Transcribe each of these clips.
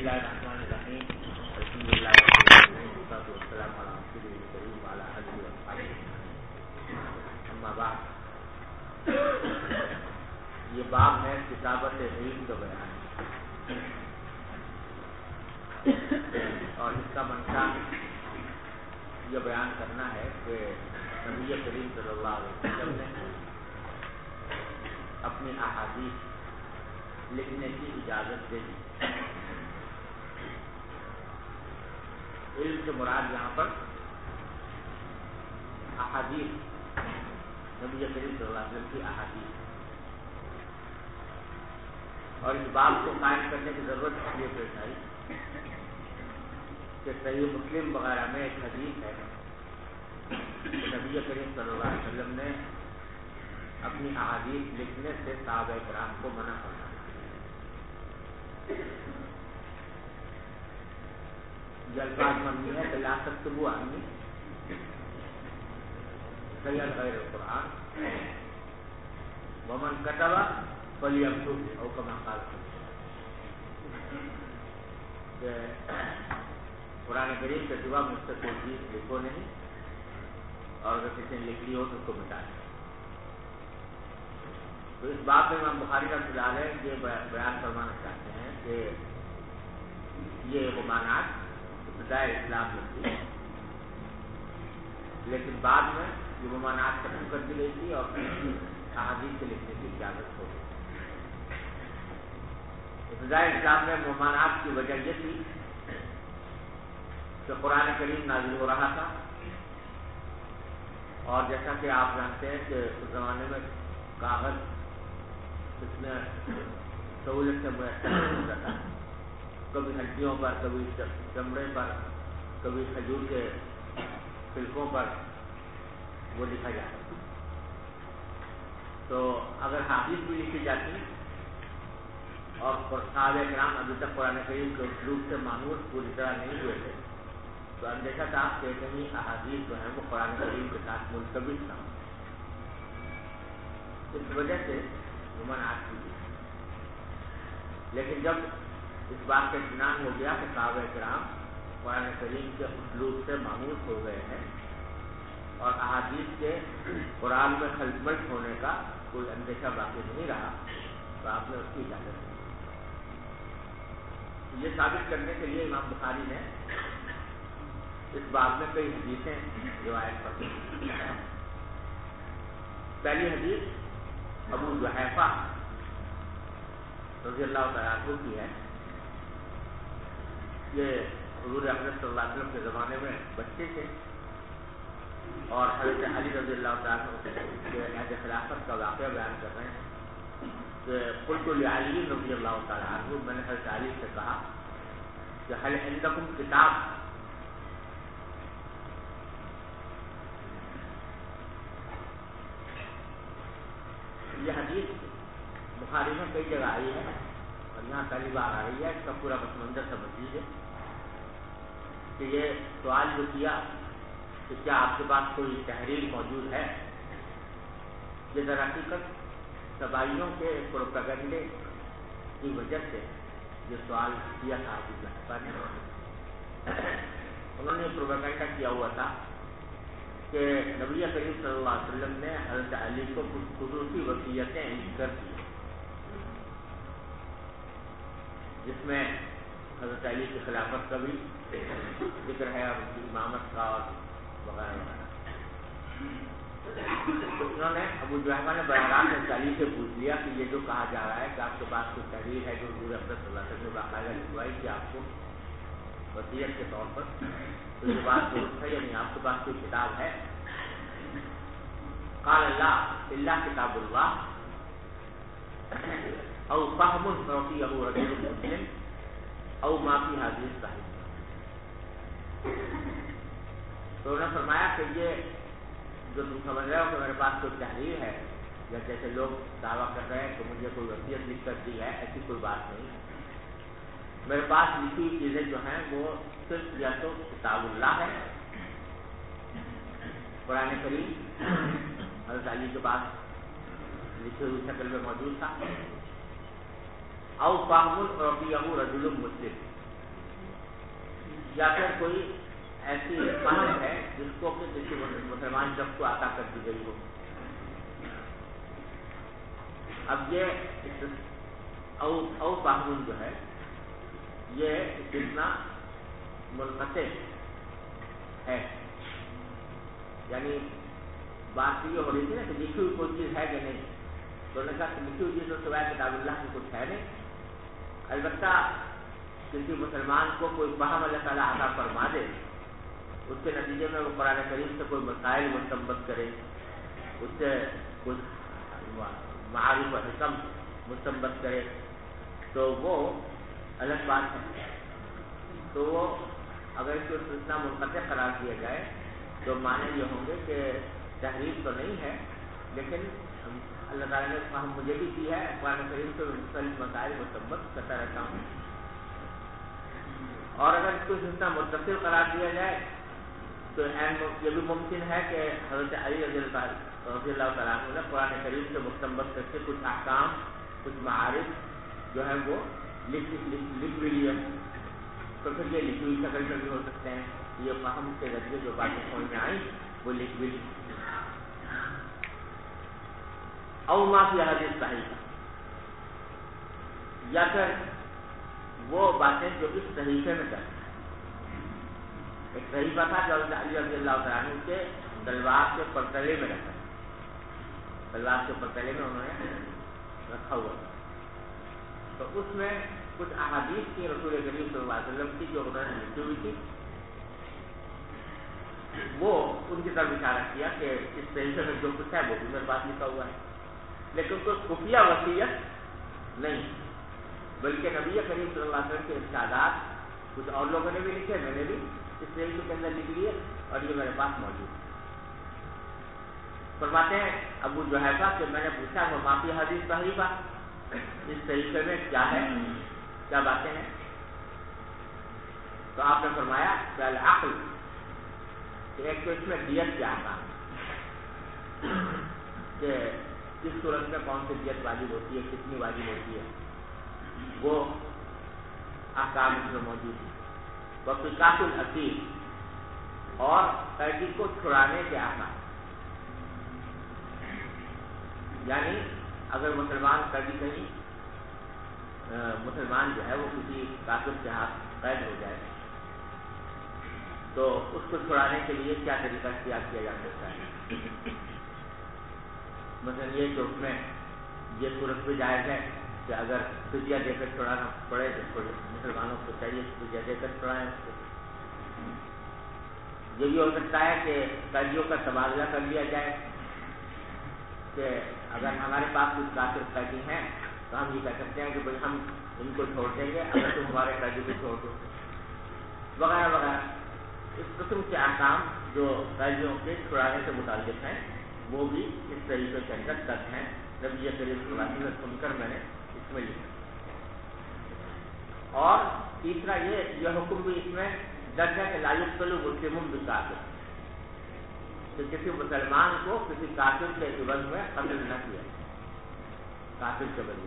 اللہ الرحمن الرحیم الحمد للہ والصلاۃ والسلام علی رسول الکریم وعلی آلہ وصحبہ اما بعد. یہ باب ہے کتابت علم کا بیان اور اس کا منشا یہ بیان کرنا ہے کہ نبی کریم صلی اللہ علیہ وسلم نے اپنی احادیث لکھنے کی اجازت دے دی. علم سے مراد یہاں پر احادیث نبی کریم صلی اللہ علیہ وسلم کی احادیث. اور اس باب کو قائم کرنے کی ضرورت اس لیے پیش آئی کہ صحیح مسلم وغیرہ میں ایک حدیث ہے کہ نبی کریم صلی اللہ علیہ وسلم نے اپنی احادیث لکھنے سے صحابہ کرام کو منع فرمایا. یہ الفاظ مبنی ہے کہ لا تکتبوا عنی شیئا غیر القرآن ومن کتب فلیکتب او کما قال. کہ قرآن کریم کے سوا مجھ سے کوئی چیز لکھو نہیں اور اگر کسی نے لکھ لی ہو تو اس کو مٹا دیں. تو اس بات میں امام بخاری کا خیال ہے یہ بیان فرمانا چاہتے ہیں کہ یہ ممانعت ابتداء اسلام میں تھی لیکن بعد میں یہ ممانعت ختم کر دی گئی تھی اور احادیث سے لکھنے کی اجازت ہو گئی. ابتداء اسلام میں ممانعت کی وجہ یہ تھی کہ قرآن کریم نازل ہو رہا تھا اور جیسا کہ آپ جانتے ہیں کہ اس زمانے میں کاغذ اس میں سہولت سے میسر نہیں ہوتا تھا. کبھی ہڈیوں پر، کبھی چمڑے پر، کبھی کھجور کے پھلکوں پر وہ لکھا جاتا تھا. تو اگر حدیث بھی لکھی جاتی اور صحابہ کرام ابھی تک قرآن کریم کے اسلوب سے مانوس پوری طرح نہیں ہوئے تھے تو اندیشہ تھا کہ کہیں احادیث جو ہیں وہ قرآن کریم کے ساتھ ملتبس نہ ہو. اس وجہ سے ممانعت کی گئی. لیکن جب اس بات کا اطمینان ہو گیا کہ صحابہ کرام قرآن کریم کے اسلوب سے مانوس ہو گئے ہیں اور احادیث کے قرآن میں خلط ملط ہونے کا کوئی اندیشہ باقی نہیں رہا تو آپ نے اس کی اجازت دی. یہ ثابت کرنے کے لیے امام بخاری نے اس باب میں کئی حدیثیں روایت کرتی ہیں. پہلی حدیث ابو جحیفہ رضی اللہ تعالیٰ عنہ کی ہے. یہ حضور اکرم صلی اللہ علیہ وسلم کے زمانے میں بچے تھے اور حضرت علی رضی اللہ تعالیٰ عنہ کے عہد خلافت کا واقعہ بیان کر رہے ہیں کہ قلت لعلی رضی اللہ تعالیٰ عنہ، میں نے حضرت علی سے کہا کہ هل عندکم کتاب، یہ حدیث بخاری میں کئی جگہ آئی ہے اور یہاں پہلی بار آ رہی ہے. اس کا پورا پس منظر سمجھ لیجیے کہ یہ سوال جو کیا کہ کیا آپ کے پاس کوئی تحریر موجود ہے. یہ در حقیقت تباہیوں کے پروپیگنڈے کی وجہ سے یہ سوال کیا تھا. انہوں نے پروپیگنڈا کیا ہوا تھا کہ نبی کریم صلی اللہ علیہ وسلم نے حضرت علی کو کچھ خصوصی وصیتیں لکھ کر دی جس میں حضرت علی کی خلافت کا بھی ذکر ہے اور ان کی امامت کا اور وغیرہ وغیرہ. تو انہوں نے ابو جحیفہ نے براہ راست علی سے پوچھ لیا کہ یہ جو کہا جا رہا ہے کہ آپ کے پاس کوئی تحریر ہے جو حضور اکرم صلی اللہ علیہ وسلم نے باقاعدہ لکھوائی کہ آپ کو وصیت کے طور پر، تو یہ بات درست ہے یعنی آپ کے پاس کوئی کتاب ہے؟ قال اللہ الا کتاب اللہ او فہم رضیہ رجل مسلم او ما فی هذه الصحیح. تو انہوں نے فرمایا کہ یہ جو تم سمجھ رہے ہو کہ میرے پاس کوئی تحریر ہے یا جیسے لوگ دعویٰ کر رہے ہیں کہ مجھے کوئی وصیت لکھ کر دی ہے، ایسی کوئی بات نہیں. میرے پاس لکھی ہوئی چیزیں جو ہیں وہ صرف یا تو کتاب اللہ ہے، قرآن کریم حضرت علی کے پاس لکھی ہوئی شکل میں موجود تھا، او فہم رضیہ رجل مسلم، یا پھر کوئی ایسی فہم ہے جس کو کہ کسی مسلمان شخص کو عطا کر دی گئی ہو. اب یہ او فہم جو ہے یہ کتنا منقطع ہے، یعنی بات یہ ہو رہی تھی نا کہ لکھی ہوئی کوئی چیز ہے کہ نہیں، تو نے کہا کہ لکھی ہوئی چیز تو سوائے کتاب اللہ کی کچھ ہے نہیں. البتہ کسی مسلمان کو کوئی فہم اللہ تعالیٰ عطا فرما دے، اس کے نتیجے میں وہ قرآن کریم سے کوئی مسائل مستنبط کرے، اس سے کچھ معارف و حکم مستنبط کرے، تو وہ الگ بات ہے. تو وہ اگر اس کو اتنا منقطع قرار دیا جائے تو معنی یہ ہوں گے کہ تحریف تو نہیں ہے، لیکن اللہ تعالیٰ نے فہم مجھے بھی کی ہے، قرآن کریم سے مختلف مسائل مستنبط کرتا رہتا ہوں. اور اگر اس کو اتنا متصل قرار دیا جائے تو یہ بھی ممکن ہے کہ حضرت علی رضی اللہ تعالیٰ عنہ نے قرآن کریم سے مستنبط کر کے کچھ احکام، کچھ معارف جو ہے وہ لکھ بھی لیے، تو پھر یہ لکھی ہوئی شکل میں بھی ہو سکتے ہیں. یہ فہم کے ذریعے جو باتیں سمجھ میں آئیں وہ لکھ بھی لی. او ما فی حدیث صحیح، یا پھر وہ باتیں جو اس صحیفے میں کرتے ہیں. ایک صحیفہ تھا جو حضرت علی رضی اللہ تعالیٰ عنہ کے تلوار کے پرتلے میں رکھا، تلوار کے پرتلے میں انہوں نے رکھا ہوا تھا. تو اس میں کچھ احادیث کی رسول کریم صلی اللہ علیہ وسلم کی جو انہوں نے لکھی ہوئی تھی، وہ ان کی طرف اشارہ کیا کہ اس صحیفے میں جو کچھ ہے وہ بھی میرے پاس لکھا ہوا ہے، لیکن کوئی خفیہ وصیت نہیں، بلکہ نبی کریم صلی اللہ علیہ وسلم کے ارشادات کچھ اور لوگوں نے بھی لکھے، میں نے بھی اس صحیفے کے اندر لکھ لیے اور یہ میرے پاس موجود ہے. فرماتے ہیں ابو جحیفہ کہ میں نے پوچھا وہ ما فی حدیث صحیفہ، اس صحیفے میں کیا ہے، کیا باتیں ہیں؟ تو آپ نے فرمایا کہ العقل، کہ ایک تو اس میں دیت کے احکام کہ کس صورت میں کون سی دیت واجب ہوتی ہے، کتنی واجب ہوتی ہے، وہ احکام اس میں موجود ہے. وفقات الاسیر، اور قیدی کو چھڑانے کے احکام، یعنی اگر مسلمان قیدی کہیں مسلمان جو ہے وہ کسی کافر کے ہاتھ قید ہو جائے تو اس کو چھڑانے کے لیے کیا طریقہ اختیار کیا جا سکتا ہے. مثلا یہ کہ اس میں یہ صورت بھی جائز ہے کہ اگر فدیہ دے کر چھڑانا پڑے تو مسلمانوں کو چاہیے فدیہ دے کر چھڑائیں اس کو. یہ بھی ہو سکتا ہے کہ قیدیوں کا تبادلہ کر لیا جائے، کہ اگر ہمارے پاس کچھ کافر قیدی ہیں تو ہم یہ کہہ سکتے ہیں کہ بھائی ہم ان کو چھوڑ دیں گے اگر تم ہمارے قیدی کو چھوڑ دو، وغیرہ وغیرہ. اس قسم کے احکام جو قیدیوں کے چھڑانے سے متعلق ہیں وہ بھی اس طریقے کے اندر درج ہیں. نبی کریم صلی اللہ علیہ وسلم سن کر میں نے اس میں لکھا. اور تیسرا یہ حکم بھی اس میں درج ہے کہ لا یقتل مسلم بکافر، کہ کسی مسلمان کو کسی کافر کے عوض میں قتل نہ کیا، کافر کے بدلے.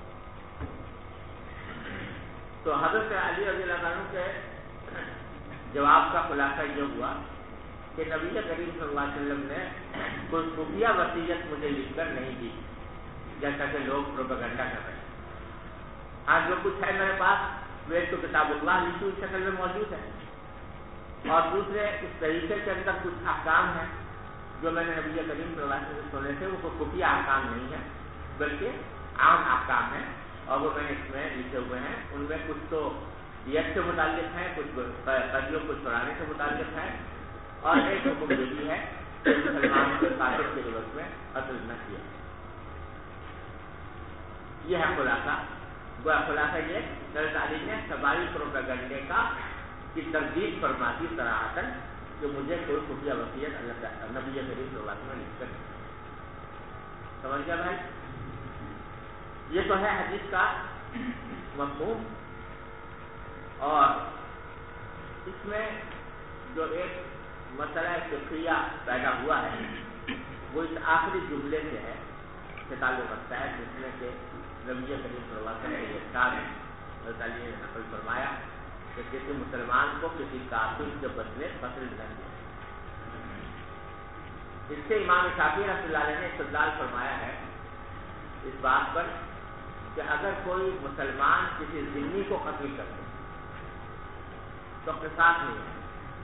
تو حضرت علی رضی اللہ عنہ کے جواب کا خلاصہ یہ ہوا کہ نبی کریم صلی اللہ علیہ وسلم نے کوئی خفیہ وصیت مجھے لکھ کر نہیں دی جیسا کہ لوگ پروپیگنڈا کر رہے ہیں. آج جو کچھ ہے میرے پاس وہ ایک تو کتاب اللہ لکھی ہوئی شکل میں موجود ہے، اور دوسرے اس طریقے کے اندر کچھ احکام ہیں جو میں نے نبی کریم صلی اللہ علیہ وسلم سے سنے تھے. وہ کوئی خفیہ احکام نہیں ہے بلکہ عام احکام ہیں، اور وہ میں نے اس میں لکھے ہوئے ہیں. ان میں کچھ تو دیت سے متعلق ہیں، کچھ قیدیوں کو چھڑانے سے متعلق ہیں، اور ایک حکم یہ بھی ہے کہ مسلمانوں کے کافر کے عوض میں قتل نہ کیا. یہ ہے خلاصہ. خلاصہ یہ حضرت علی نے سبائی پروپیگنڈے کی تردید فرماتی صراحتاً کہ مجھے کوئی خفیہ وصیت نبی کریم صلی اللہ علیہ وسلم نے لکھ کر. سمجھ گیا بھائی؟ یہ تو ہے حدیث کا مفہوم. اور اس میں جو ایک مسئلہ فقہیہ پیدا ہوا ہے وہ اس آخری جملے سے ہے سے تعلق رکھتا ہے، جس میں کہ نبی کریم صلی اللہ علیہ وسلم کے ارشاد حضرت علی نے نقل فرمایا کہ کسی مسلمان کو کسی کافر کے بدلے قتل نہ دیا۔ اس سے امام شافعی رحمۃ اللہ علیہ نے استدلال فرمایا ہے اس بات پر کہ اگر کوئی مسلمان کسی ذمہ کو قتل کر دے تو قصاص نہیں ہے۔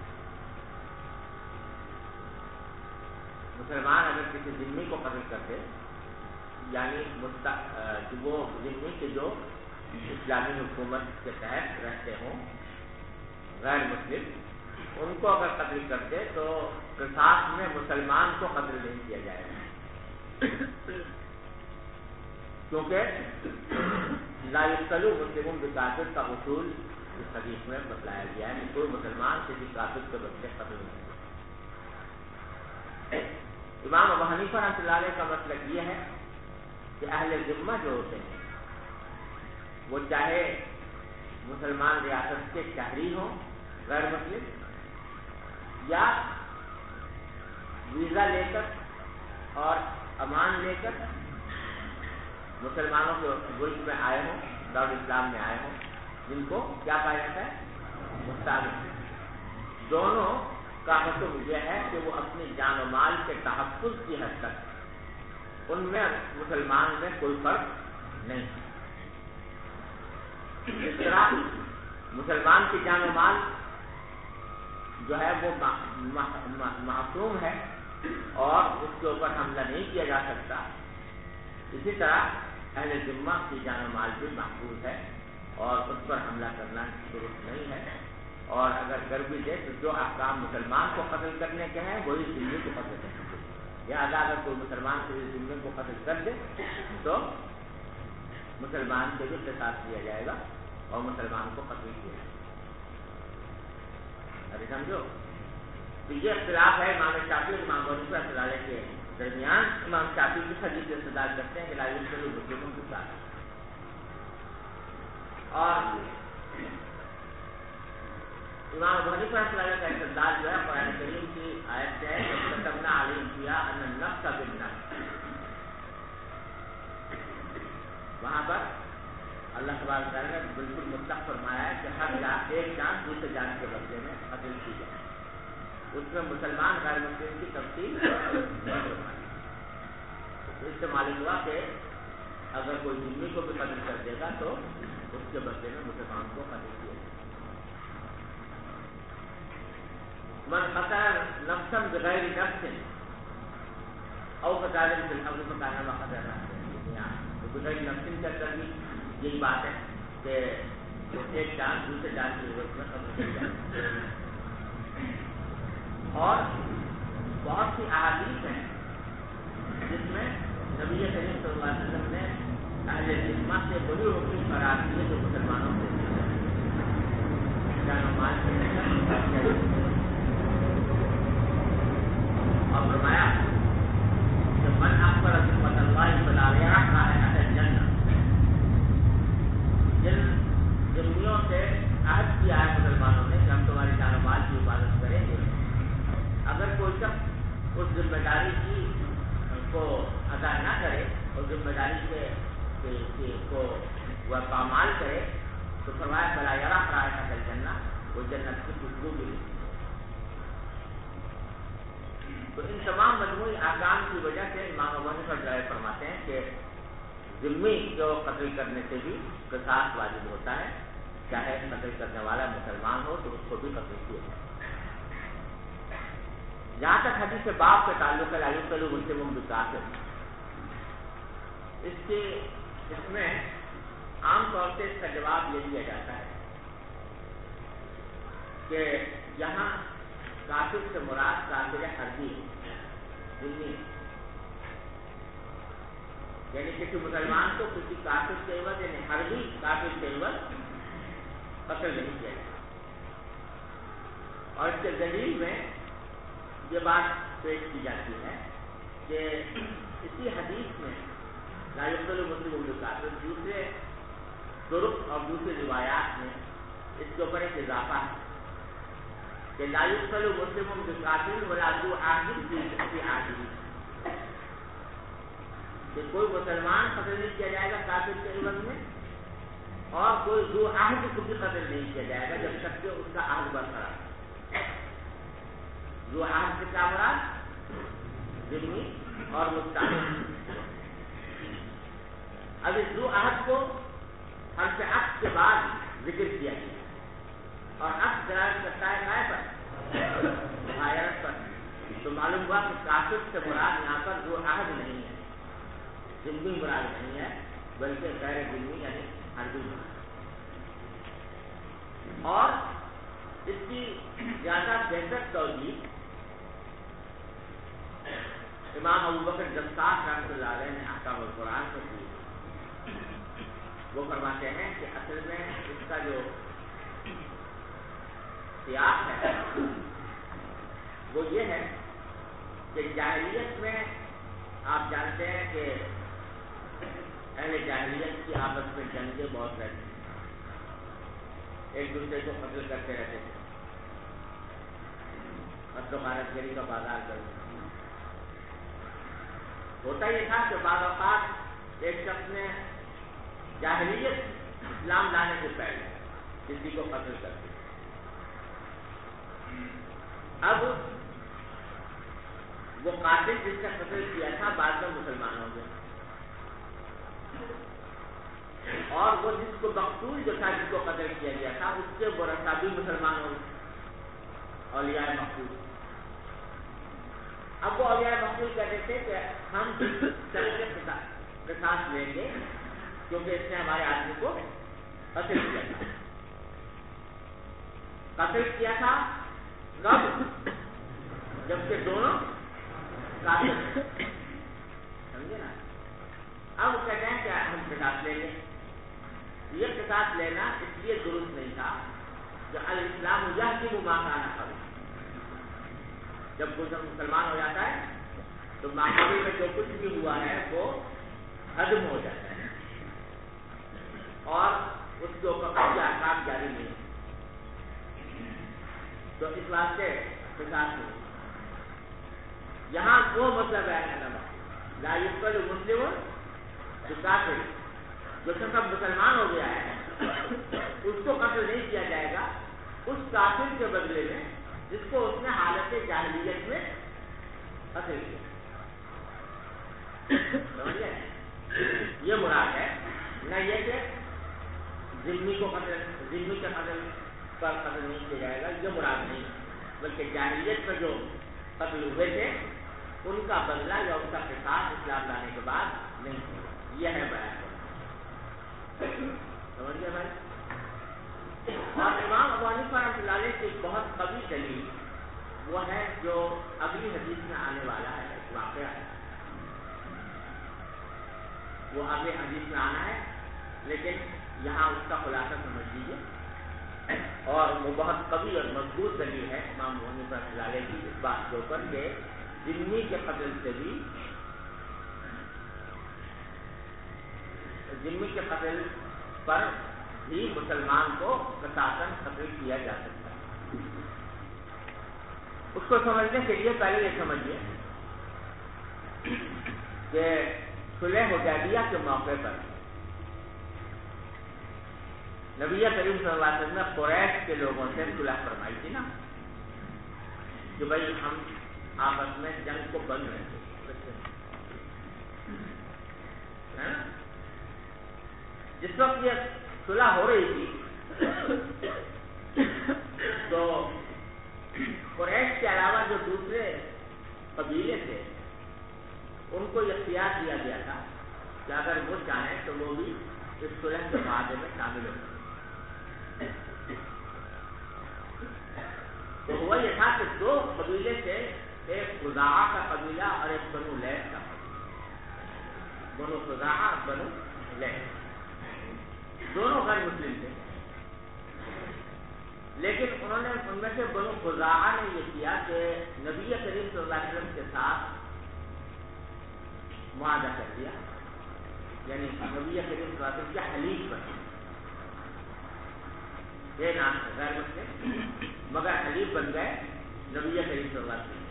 مسلمان اگر کسی ذمہ کو قتل کر دے، یعنی وہ ذمہ کے جو اسلامی حکومت کے تحت رہتے ہوں غیر مسلم، ان کو اگر قتل کر دے تو قصاص میں مسلمان کو قتل نہیں کیا جائے گا، کیونکہ لا یقتل مسلم بکافر کا اصول اس حدیث میں بتلایا گیا ہے کہ کوئی مسلمان کسی کافر کے بدلے قتل نہیں کرے۔ امام ابو حنیفہ رحمۃ اللہ علیہ کا مسلک یہ ہے کہ اہل ذمہ جو ہوتے ہیں وہ چاہے مسلمان ریاست کے شہری ہوں غیر مسلم، یا ویزا لے کر اور امان لے کر مسلمانوں کے ملک میں آئے ہوں، دارالاسلام میں آئے ہوں، جن کو کیا کہا جاتا ہے مستعمر، دونوں کا حکم یہ ہے کہ وہ اپنی جان و مال کے تحفظ کی حد تک ان میں مسلمان میں کوئی فرق نہیں۔ اس طرح مسلمان کی جان و مال جو ہے وہ معصوم ہے اور اس کے اوپر حملہ نہیں کیا جا سکتا، اسی طرح اہل ذمہ کی جان و مال بھی محفوظ ہے اور اس پر حملہ کرنا درست نہیں ہے، اور اگر کر بھی دے تو جو احکام مسلمان کو قتل کرنے کے ہیں وہی ذمہ کو قتل کرنے کے ہیں۔ لہٰذا اگر کوئی مسلمان کسی ذمہ کو قتل کر دے تو مسلمان کے بھی قصاص دیا جائے گا اور مسلمان کو قتل کیا جائے گا۔ ابھی سمجھو، تو یہ اختلاف ہے امام شافعی اور امام ابو حنیفہ رحمۃ اللہ علیہ کے درمیان۔ امام شافعی کی حدیث سے استدلال کرتے ہیں کہ لا یقتل مسلم بکافر، اور امام ابو حنیفہ رحمۃ اللہ علیہ کا استدلال جو ہے قرآن کریم کی آیت سے ہے کہ کتبنا علیہم فیہا ان النفس بالنفس۔ وہاں پر اللہ تبارک و تعالیٰ نے بالکل مطلق فرمایا ہے کہ ہر جان ایک جان دوسرے جان کے بدلے میں قتل کی جائے، اس میں مسلمان غیر مسلم کی تفصیل نہیں فرمائی۔ تو اس سے معلوم ہوا کہ اگر کوئی ذمہ کو بھی قتل کر دے گا تو اس کے بدلے میں مسلمان کو قتل کیا جائے۔ من قتل نفسا بغیر نفس او فساد فی الارض فکانما قتل نفسا، بغیر نفس کا بھی یہی بات ہے کہ ایک جان دوسرے جان کی ضرورت میں قتل کیا جائے۔ اور بہت سی احادیث ہیں جس میں نبی کریم صلی اللہ علیہ وسلم نے اہل ذمہ سے وہی حکم قرار دیے جو مسلمانوں سے جان و مال کے اور فرمایا کہ من اخبر ذمۃ اللہ فلا یرحم اہل الجنہ، جن ذمیوں سے عہد کیا ہے مسلمانوں نے کہ ہم تمہاری جان و مال کی حفاظت کریں گے، اگر کوئی شخص اس ذمہ داری کی کو ادا نہ کرے اور ذمہ داری کو وہ پامال کرے تو فرمایا فلا یرحم رائحۃ الجنہ، وہ جنت کی خوشبو بھی نہیں۔ تو ان تمام مجموعی احکام کی وجہ سے امام ابو حنیفہ رحمۃ فرماتے ہیں کہ ذمہ جو قتل کرنے سے بھی قصاص واجب ہوتا ہے، چاہے قتل کرنے والا مسلمان ہو تو اس کو بھی قتل کیا جائے۔ جہاں تک حدیث باب کے تعلق ہے لا یقتل مسلم بکافر، اس میں عام طور سے اس کا جواب یہ دیا جاتا ہے کہ یہاں کافر سے مراد کافر حربی ذمہ، یعنی کسی مسلمان کو کسی کافر کے عوض یعنی حربی کافر کے عوض قتل نہیں کیا جائے۔ اور اس کے دلیل میں یہ بات پیش کی جاتی ہے کہ اسی حدیث میں لا یقتل مسلم بکافر دوسرے طرق اور دوسری روایات میں اس کے اوپر ایک اضافہ ہے کہ لا یقتل مسلم بکافر ولا ذو عہد فی عہدہ، کہ کوئی مسلمان قتل نہیں کیا جائے گا کافر کے عوض میں اور کوئی ذو عہد کو بھی قتل نہیں کیا جائے گا جب تک کہ اس کا عہد برقرار ہے۔ ذو عہد سے کیا مراد؟ ذمہ اور مستعمل۔ اب اس ذو عہد کو حرف عطف کے بعد ذکر کیا گیا اور عطف دلالت کرتا ہے کائے پر؟ مغایرت پر۔ تو معلوم ہوا کہ کافر سے مراد یہاں پر ذو عہد نہیں ہے، ذمہ مراد نہیں ہے، بلکہ غیر ذمہ یعنی حربی مراد۔ اور اس کی زیادہ بہتر توجیہ امام ابوبکر جساس رحمۃ اللہ علیہ نے احکام القرآن سے کی۔ وہ فرماتے ہیں کہ اصل میں اس کا جو سیاق ہے وہ یہ ہے کہ جاہلیت میں آپ جانتے ہیں کہ اہل جاہلیت کی آپس میں جنگیں بہت رہتی ہیں، ایک دوسرے کو قتل کرتے رہتے تھے، قتل و غارت گری کا بازار کرتے تھے۔ ہوتا یہ تھا کہ بعض اوقات ایک شخص نے جاہلیت اسلام لانے سے پہلے کسی کو قتل کر دیا، اب وہ قاتل جس کا قتل کیا تھا بعد میں مسلمان ہو گیا، اور وہ جس کو مقتول جو تھا جس کو قتل کیا گیا تھا اس کے ورثاء بھی مسلمان ہو گئے، اولیاء مقتول۔ اب وہ اولیاء مقتول کہتے تھے کہ ہم قصاص لیں گے کیونکہ اس نے ہمارے آدمی کو قتل کیا تھا۔ قتل کیا تھا کب؟ جبکہ دونوں قاتل تھے، سمجھے نا؟ اب وہ کہتے ہیں کہ ہم قصاص لیں گے۔ یہ قصاص لینا اس لیے درست نہیں تھا کہ الاسلام یحکم ما کان قبل، جب کوئی مسلمان ہو جاتا ہے تو ماضی میں جو کچھ بھی ہوا ہے وہ ختم ہو جاتا ہے اور اس کے اوپر کوئی احکام جاری نہیں، تو اس واسطے قصاص نہیں۔ یہاں وہ مسئلہ بیان کرنا لا یقتل مسلم بکافر، جو شخص مسلمان ہو گیا ہے اس کو قتل نہیں کیا جائے گا اس کافر کے بدلے میں جس کو اس نے حالت جاہلیت میں قتل کیا۔ یہ مراد ہے، نہ یہ کہ ذمہ کے قتل پر قتل نہیں کیا جائے گا، یہ مراد نہیں، بلکہ جاہلیت میں جو قتل ہوئے تھے ان کا بدلہ یا ان کا قصاص اسلام لانے کے بعد نہیں ہوگا، یہ ہے بیان۔ سمجھ گئے بھائی؟ اور امام ابو حنیفہ رحمۃ اللہ علیہ کی بہت قوی دلیل وہ ہے جو اگلی حدیث میں آنے والا ہے، واقعہ ہے، وہ اگلی حدیث میں آنا ہے، لیکن یہاں اس کا خلاصہ سمجھ لیجیے۔ اور وہ بہت قوی اور مضبوط دلیل ہے امام ابو حنیفہ رحمۃ اللہ علیہ کی اس بات کے اوپر کہ ذمہ کے قتل سے بھی، ذمہ کے قتل پر بھی مسلمان کو قصاصاً قتل کیا جا سکتا ہے۔ اس کو سمجھنے کے لیے پہلے یہ سمجھیے کہ صلح حدیبیہ کے موقع پر نبی کریم صلی اللہ علیہ وسلم نے قریش کے لوگوں سے صلح فرمائی تھی نا کہ بھائی ہم آپس میں جنگ کو بند رکھیں، جس وقت یہ صلح ہو رہی تھی تو قریش کے علاوہ جو دوسرے قبیلے تھے ان کو اختیار دیا گیا تھا کہ اگر وہ چاہیں تو وہ بھی اس صلح کے معاہدے میں شامل ہو سکتے۔ تو ہوا یہ تھا کہ دو قبیلے تھے، ایک خزاعہ کا قبیلہ اور ایک بنو لیث کا قبیلہ، بنو خزاعہ اور بنو لیث، دونوں غیر مسلم تھے، لیکن انہوں نے ان میں سے بنو خزاعہ نے یہ کیا کہ نبی کریم صلی اللہ علیہ وسلم کے ساتھ معاہدہ کر دیا، یعنی نبی کریم صلی اللہ علیہ وسلم کے حلیف بنے، یہ نام ہے غیر مسلم مگر حلیف بن گئے نبی کریم صلی اللہ علیہ وسلم،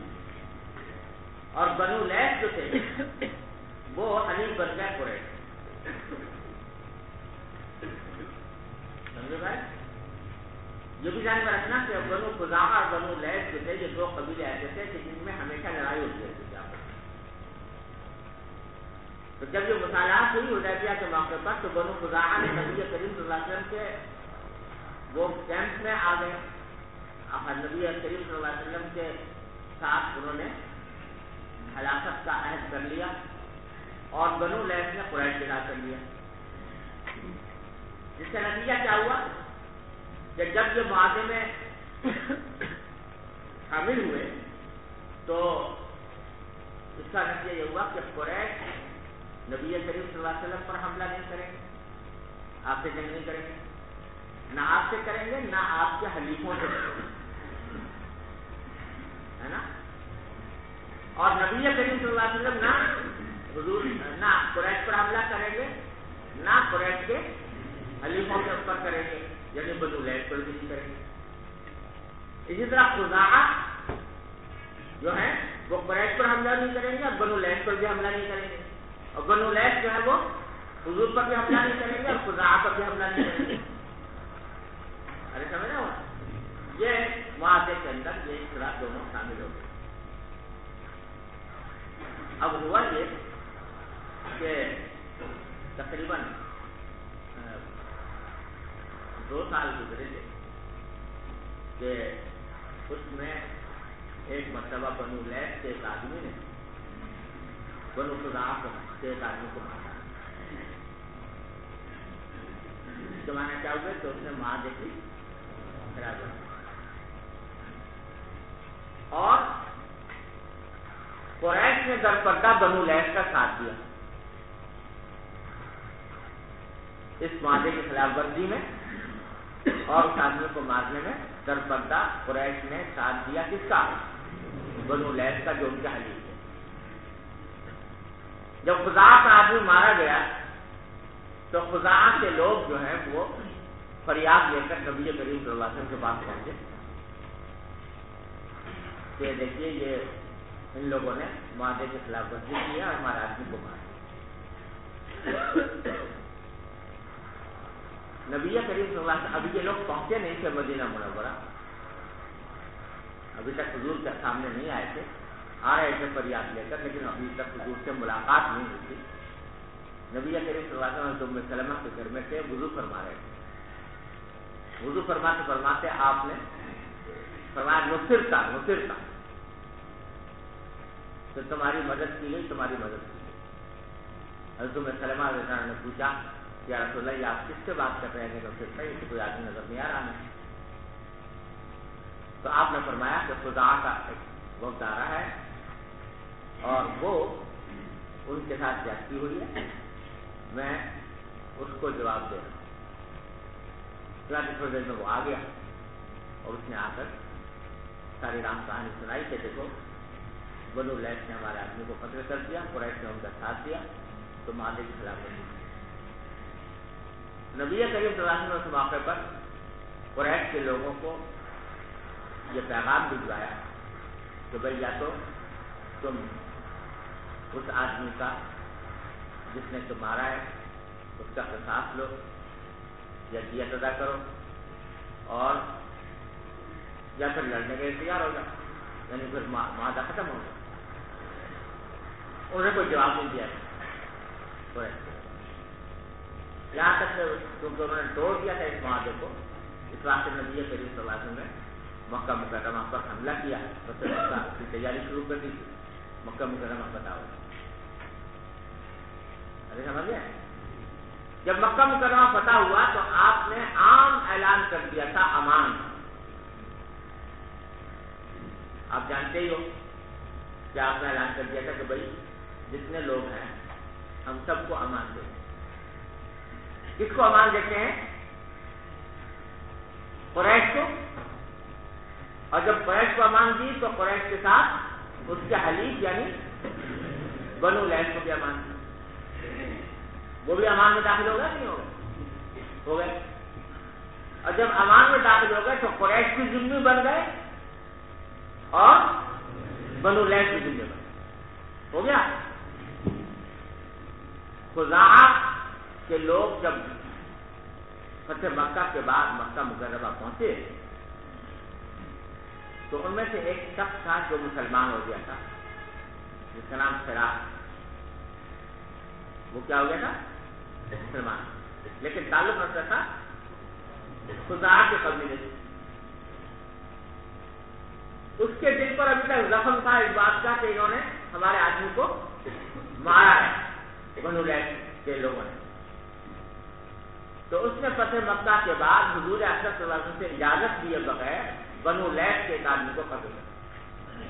اور بنو لیث جو تھے وہ حلیف بن گئے قریش۔ سمجھے بھائی؟ یہ بھی ذہن میں رکھنا کہ بنو خزاعہ اور بنو لیث جو تھے یہ دو قبیلے ایسے تھے کہ جن میں ہمیشہ لڑائی ہوتی رہتی تھی آپس میں۔ تو جب یہ مصالحات ہوئی حدیبیہ کے موقع پر تو بنو خزاعہ نے نبی کریم صلی اللہ علیہ وسلم کے وہ کیمپ میں آ گئے، نبی کریم صلی اللہ علیہ وسلم کے ساتھ انہوں نے ہلاکت کا عہد کر لیا، اور بنو لیث نے قریش کے ساتھ کر لیا، جس کا نتیجہ کیا ہوا کہ جب یہ معاہدے میں شامل ہوئے تو اس کا نتیجہ یہ ہوا کہ قریش نبی کریم صلی اللہ علیہ وسلم پر حملہ نہیں کریں گے، آپ سے جنگ نہیں کریں گے، نہ آپ سے کریں گے نہ آپ کے حلیفوں سے کریں گے، ہے نا؟ اور نبی کریم صلی اللہ علیہ وسلم نہ قریش پر حملہ کریں گے نہ قریش کے حلیفوں کے اوپر کریں گے، یعنی بنو لیث پر بھی نہیں کریں گے۔ اسی طرح خزاعہ جو ہے وہ قریش پر حملہ نہیں کریں گے اور بنو لیث پر بھی حملہ نہیں کریں گے، اور بنو لیث جو ہے وہ حضور پر بھی حملہ نہیں کریں گے اور خزاعہ پر بھی حملہ نہیں کریں گے۔ ارے سمجھ رہے ہو؟ یہ معاہدے کے اندر یہ اصطلاح دونوں شامل ہو گئے۔ اب ہوا یہ کہ تقریباً 2 سال گزرے تھے کہ اس میں ایک مرتبہ بنو لیث کے ایک آدمی نے بنو خزاعہ کے ایک آدمی کو مارا۔ اس کے معنی کیا ہوئے کہ اس نے معاہدے کی خراب کی اور قریش نے درپردہ بنو لیث کا ساتھ دیا اس معاہدے کی خلاف ورزی میں، اور اس آدمی کو مارنے میں درپردہ قریش نے ساتھ دیا کس کا؟ بنو لیث کا، جو ان کے حلیف ہے۔ جب خزاعہ کا آدمی مارا گیا تو خزاعہ کے لوگ جو ہیں وہ فریاد لے کر نبی کریم صلی اللہ علیہ وسلم کے پاس پہنچے کہ دیکھیے یہ ان لوگوں نے معاہدے کے خلاف ورزی کی ہے اور ہمارے آدمی کو مارا۔ نبی کریم صلی اللہ علیہ وسلم ابھی یہ لوگ پہنچے نہیں تھے مدینہ منورہ، ابھی تک حضور کے سامنے نہیں آئے تھے، آ رہے تھے فریاد لے کر، لیکن ابھی تک حضور سے ملاقات نہیں ہوئی تھی۔ نبی کریم صلی اللہ علیہ وسلم ام سلمہ کے گھر میں تھے، وضو فرما رہے تھے۔ وضو فرماتے فرماتے آپ نے فرمایا نصرتا تو تمہاری مدد کی گئی، تمہاری مدد کی گئی۔ حضرت ام سلمہ رضی اللہ عنہا نے پوچھا یا رسول اللہ یہ آپ کس سے بات کر رہے ہیں؟ نصرتا، یہ کوئی آدمی نظر نہیں آ رہا ہے۔ تو آپ نے فرمایا کہ خزاعہ کا ایک وقت آ رہا ہے اور وہ ان کے ساتھ زیادتی ہوئی ہے، میں اس کو جواب دے رہا ہوں۔ تھوڑی دیر میں وہ آ گیا اور اس نے آ کر ساری رام کہانی سنائی کہ دیکھو بنو لیث نے ہمارے آدمی کو قتل کر دیا، قریش نے ان کا ساتھ دیا، تو معاہدے کی خلاف ورزی۔ نبی کریم صلی اللہ علیہ وسلم اس موقع پر قریش کے لوگوں کو یہ پیغام بھجوایا کہ بھائی یا تو تم اس آدمی کا جس نے تمہارا ہے اس کا قصاص لو یا دیت ادا کرو، اور یا پھر لڑنے کے لیے تیار ہو جاؤ، یعنی پھر معاہدہ ختم ہو گیا۔ انہوں نے کوئی جواب نہیں دیا، یہاں تک کیونکہ انہوں نے توڑ دیا تھا اس معاہدے کو، اس واسطے نبی کریم صلی اللہ علیہ وسلم نے مکہ مکرمہ پر حملہ کیا، تو پھر مکہ کی تیاری شروع کر دی تھی، مکہ مکرمہ فتح ہو۔ ارے سمجھ گئے؟ جب مکہ مکرمہ فتح ہوا تو آپ نے عام اعلان کر دیا تھا امان۔ آپ جانتے ہی ہو کہ آپ نے اعلان کر دیا تھا کہ بھائی جتنے لوگ ہیں ہم سب کو امان دیں۔ کس کو امان دیتے ہیں؟ قریش کو، اور جب قریش کو امان دی تو قریش کے ساتھ اس کے حلیف یعنی بنو لیث کو بھی امان دی، وہ بھی امان میں داخل ہو گئے نہیں ہو گئے؟ اور جب امان میں داخل ہو گئے تو قریش بھی ذمہ بن گئے اور بنو لیث بھی ذمہ بن گئے، ہو گیا؟ خزاعہ کے لوگ جب فتح مکہ کے بعد مکہ مکرمہ پہنچے تو ان میں سے ایک شخص تھا جو مسلمان ہو گیا تھا، جس کا نام فراق، وہ کیا ہو گیا تھا؟ مسلمان، لیکن تعلق رکھتا تھا خزاعہ کے قبیلے سے۔ اس کے دل پر ابھی تک زخم تھا اس بات کا کہ انہوں نے ہمارے آدمی کو مارا ہے بنو لیث کے لوگوں نے۔ تو اس نے فتح مکہ کے بعد حضور اکرم صلی اللہ علیہ وسلم سے اجازت دیے بغیر بنو لیث کے ایک آدمی کو قتل کر،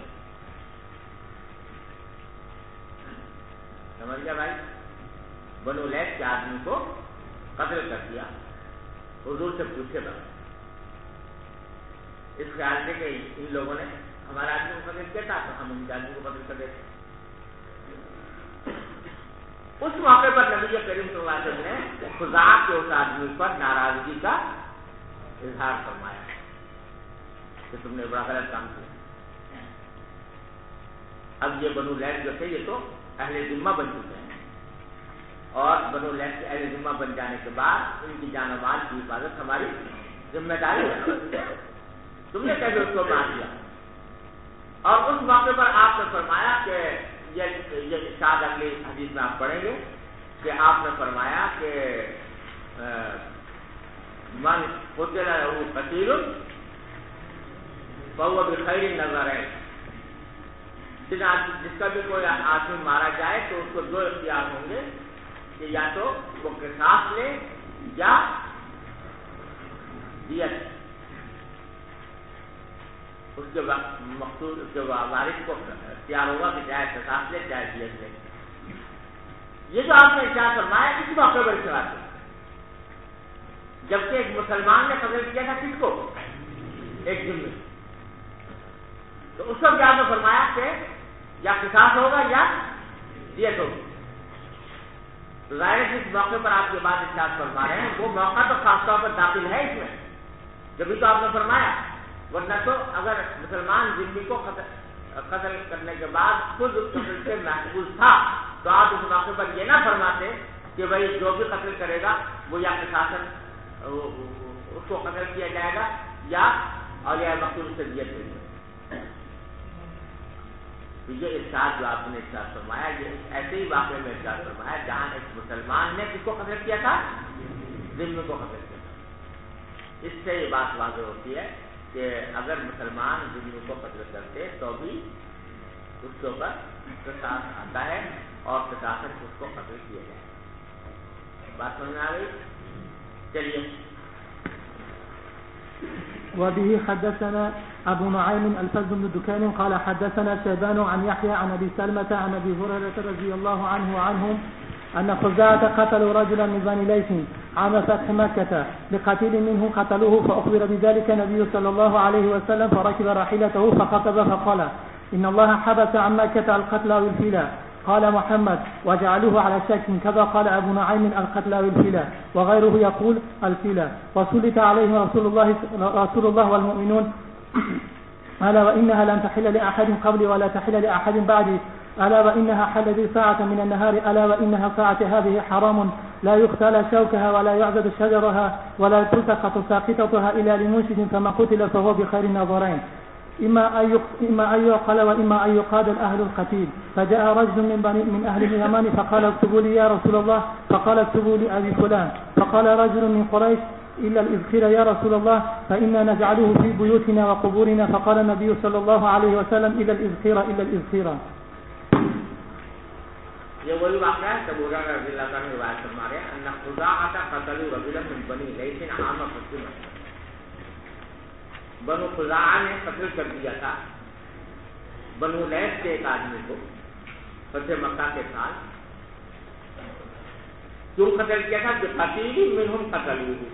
سمجھ گیا بھائی؟ بنو لیث کے آدمی کو قتل کر دیا حضور سے پوچھے بغیر، اس خیال سے کہ ان لوگوں نے ہمارا آدمی کو قتل کیا تھا تو ہم ان کے آدمی کو قتل کر دیتے۔ اس موقع پر نبی کریم صلی اللہ علیہ وسلم نے خزاعہ کے اس آدمی پر ناراضگی کا اظہار فرمایا کہ تم نے بڑا غلط کام کیا۔ اب یہ بنو لیث جو تھے یہ تو اہل ذمہ بن چکے ہیں، اور بنو لیث کے اہل ذمہ بن جانے کے بعد ان کی جان و مال کی حفاظت ہماری ذمہ داری ہے، تم نے کیسے اس کو مار دیا؟ اور اس موقع پر آپ نے فرمایا کہ یہ ارشاد اگلی حدیث میں آپ پڑھیں گے کہ آپ نے فرمایا کہ من قتل له قتیل فهو بخیر النظرین، جس کا بھی کوئی آدمی مارا جائے تو اس کو دو اختیار ہوں گے کہ یا تو وہ قصاص لے یا دیت، اس کے مقصود اس کے وارث کو اختیار ہوگا کہ چاہے قصاص لے چاہے دیت لے۔ یہ جو آپ نے ارشاد فرمایا اس موقع پر ارشاد ہے، جبکہ ایک مسلمان نے قتل کیا تھا کس کو؟ ایک ذمہ، تو اس وقت آپ نے فرمایا کہ یا قصاص ہوگا یا دیت ہوگی۔ تو ظاہر ہے جس موقع پر آپ یہ بات ارشاد فرما رہے ہیں وہ موقع تو خاص طور پر داخل ہے اس میں، جبھی تو آپ نے فرمایا، ورنہ تو اگر مسلمان ذمہ کو قتل کرنے کے بعد خود قتل سے محفوظ تھا تو آپ اس موقع پر یہ نہ فرماتے کہ بھائی جو بھی قتل کرے گا وہ یا قصاصاً اس کو قتل کیا جائے گا یا اولیاء مقتول سے دیت دے گی۔ تو یہ ارشاد جو آپ نے ارشاد فرمایا یہ ایسے ہی واقعے میں ارشاد فرمایا جہاں ایک مسلمان نے کس کو قتل کیا تھا؟ ذمہ کو قتل کیا تھا۔ اس سے یہ بات واضح ہوتی ہے کہ اگر مسلمان ذمہ کو قتل کرتے تو بھی اس کے اوپر قصاص آتا ہے اور قصاصاً اس کو قتل کیا جائے۔ بات سمجھ میں آ گئی؟ چلیے۔ وبه حدثنا أبو نعيم الفضل بن دكان قال حدثنا شيبان عن يحيى عن أبي سلمة عن أبي هريرة رضي الله عنه وعنهم أن خزاعة قتلوا رجلا من بني ليث عام فتح مكة بقتيل منه قتلوه فأخبر بذلك النبي صلى الله عليه وسلم فركب راحلته فخطب فقال إن الله حبس عن مكة القتل والفلا. قال محمد وجعلوه على شك كذا قال أبو نعيم القتل والفلا وغيره يقول الفلا. وسلط عليه رسول الله والمؤمنون ألا وإنها لن تحل لأحد قبلي ولا تحل لأحد بعدي ألا وإنها حلت ساعة من النهار ألا وإنها ساعة هذه حرام لا يختال شوكها ولا يعذب شجرها ولا تلتقط ساقطتها إلا لمنشد فما قتل فهو بخير النظرين إما أن يقال وإما أن يقاد الأهل القتيل. فجاء رجل من أهل اليمن فقال اكتبوا لي يا رسول الله فقال اكتبوا لأبي فلان. فقال رجل من قريش إلا الإذخير يا رسول الله فإنا نجعله في بيوتنا وقبورنا. فقال النبي صلى الله عليه وسلم إلا الإذخير. یہ وہی واقعہ ہے ابو ہریرہ رضی اللہ عنہ روایت فرما رہے ہیں ان خزاعہ قتلوا رجلا من بني ليث عام فتح مکہ. بنو خزاعہ نے قتل کر دیا تھا بنو لیث کے ایک آدمی کو فتح مکہ کے سال. کیوں قتل کیا تھا؟ کہ قتیل منہم قتلوہ،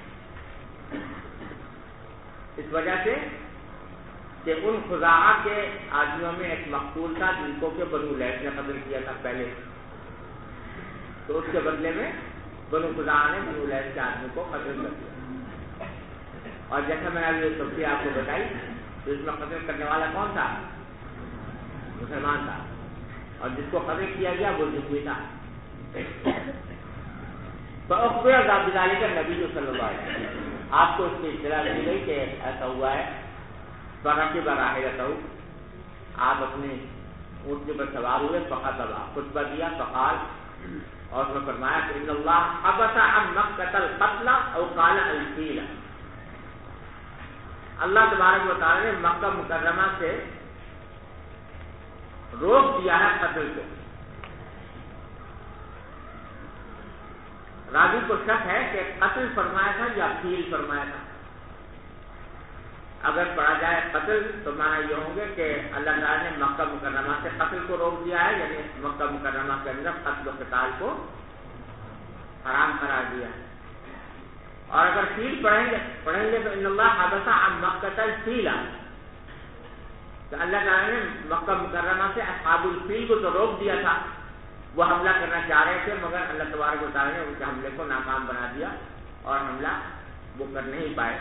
اس وجہ سے کہ ان خزاعہ کے آدمیوں میں ایک مقتول تھا جن کو کہ بنو لیث نے قتل کیا تھا پہلے، تو اس کے بدلے میں بنو خزاعہ نے بنو لیث کے آدمی کو قتل کر دیا. اور جیسا میں نے ابھی تفصیل آپ کو بتائی تو اس میں قتل کرنے والا کون تھا؟ مسلمان تھا، اور جس کو قتل کیا گیا وہ ذمہ تھا. فأخبر بذلك النبی صلی اللہ علیہ وسلم، آپ کو اس کی اطلاع دی گئی کہ ایسا ہوا ہے. فركب راحلته، آپ اپنے اونٹنے پر سوار ہوئے. فخطب، خطبہ دیا. فقال، اور اس نے فرمایا کہ ان اللہ حبس عن مکۃ القتل او قال الفیل، اللہ تبارک و تعالی نے مکہ مکرمہ سے روک دیا ہے قتل کو. راوی کو شک ہے کہ قتل فرمایا تھا یا فیل فرمایا تھا. اگر پڑھا جائے قتل تو معنی یہ ہوں گے کہ اللہ تعالیٰ نے مکہ مکرمہ سے قتل کو روک دیا ہے، یعنی مکہ مکرمہ کے اندر قتل و قتال کو حرام قرار دیا ہے. اور اگر فیل پڑھیں گے تو ان اللہ حبس عن مکۃ الفیل، تو اللہ تعالیٰ نے مکہ مکرمہ سے اصحاب الفیل کو تو روک دیا تھا، وہ حملہ کرنا چاہ رہے تھے مگر اللہ تبارک و تعالیٰ نے ان کے حملے کو ناکام بنا دیا اور حملہ وہ کر نہیں پائے.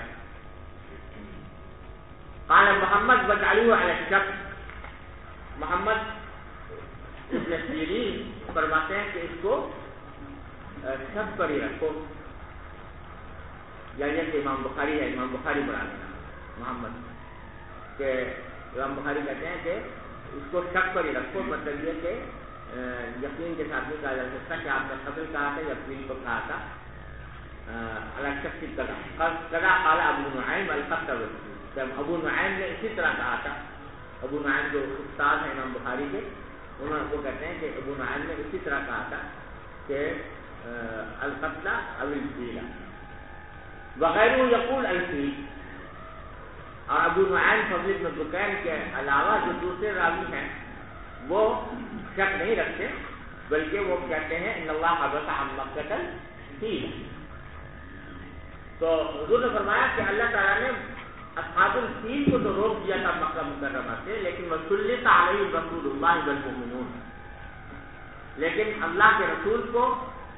قال محمد وجعلوه على الشك، محمد ابن سیرین فرماتے ہیں کہ اس کو شک پر ہی رکھو، یعنی کہ امام بخاری ہے، امام بخاری بنا لینا محمد، کہ امام بخاری کہتے ہیں کہ اس کو شک پر ہی رکھو. مطلب یہ کہ یقین کے ساتھ نہیں کہا جا سکتا کہ آپ نے قتل کہا تھا یا فیل کو کہا تھا. على الشك قضا قال ابو نعیم القتل، ابو نعیم نے اسی طرح کہا تھا. ابو نعیم جو استاد ہیں امام بخاری کے، انہوں نے وہ کہتے ہیں کہ ابو نعیم نے اسی طرح کہا تھا کہ القتل او الفیل، وغیرہ یقول الفیل. اور ابو نعیم فضل بن دکین کے علاوہ جو دوسرے راوی ہیں وہ شک نہیں رکھتے، بلکہ وہ کہتے ہیں ان اللہ حبس عن مکۃ الفیل. تو حضور نے فرمایا کہ اللہ تعالیٰ نے اصحاب الفیل کو تو روک دیا تھا مکہ مکرمہ سے، لیکن وسلط علیہ رسول اللہ والمؤمنون، لیکن اللہ کے رسول کو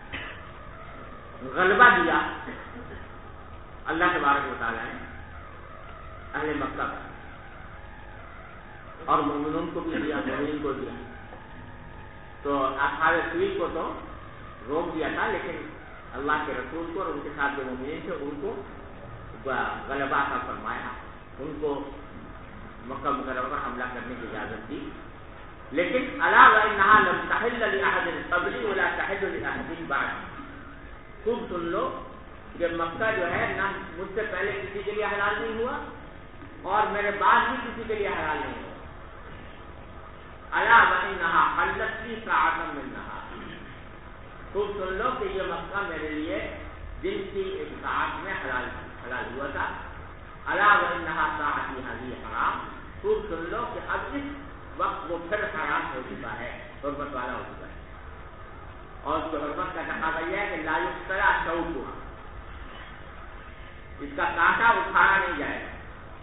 غلبہ دیا اللہ تبارک و تعالیٰ نے اہل مکہ کا، اور مومنون کو بھی دیا، مومنین کو دیا. تو اصحاب الفیل کو تو روک دیا تھا، لیکن اللہ کے رسول کو اور ان کے ساتھ جو مومنین تھے ان کو غلبہ کا فرمایا، ان کو مکہ مکرمہ پر حملہ کرنے کی اجازت دی. لیکن الا وانها لم تحل لاحد قبلی ولا تحل لاحد بعد، خوب سن لو کہ مکہ جو ہے نہ مجھ سے پہلے کسی کے لیے حلال نہیں ہوا اور میرے بعد بھی کسی کے لیے حلال نہیں ہوا. الا وانها حلت لي ساعۃ من نهار، خوب سن لو کہ یہ مکہ میرے لیے دن کی ایک ساعت میں حلال ہوا تھا. الا وانها ساعتی هذه حرام، خوب سن لو کہ اب اس وقت وہ پھر حرام ہو چکا ہے، حرمت والا ہو چکا ہے. اور اس کو حرمت کا تقاضا یہ ہے کہ لا یقطع شوکها، اس کا کانٹا اٹھایا نہیں جائے گا.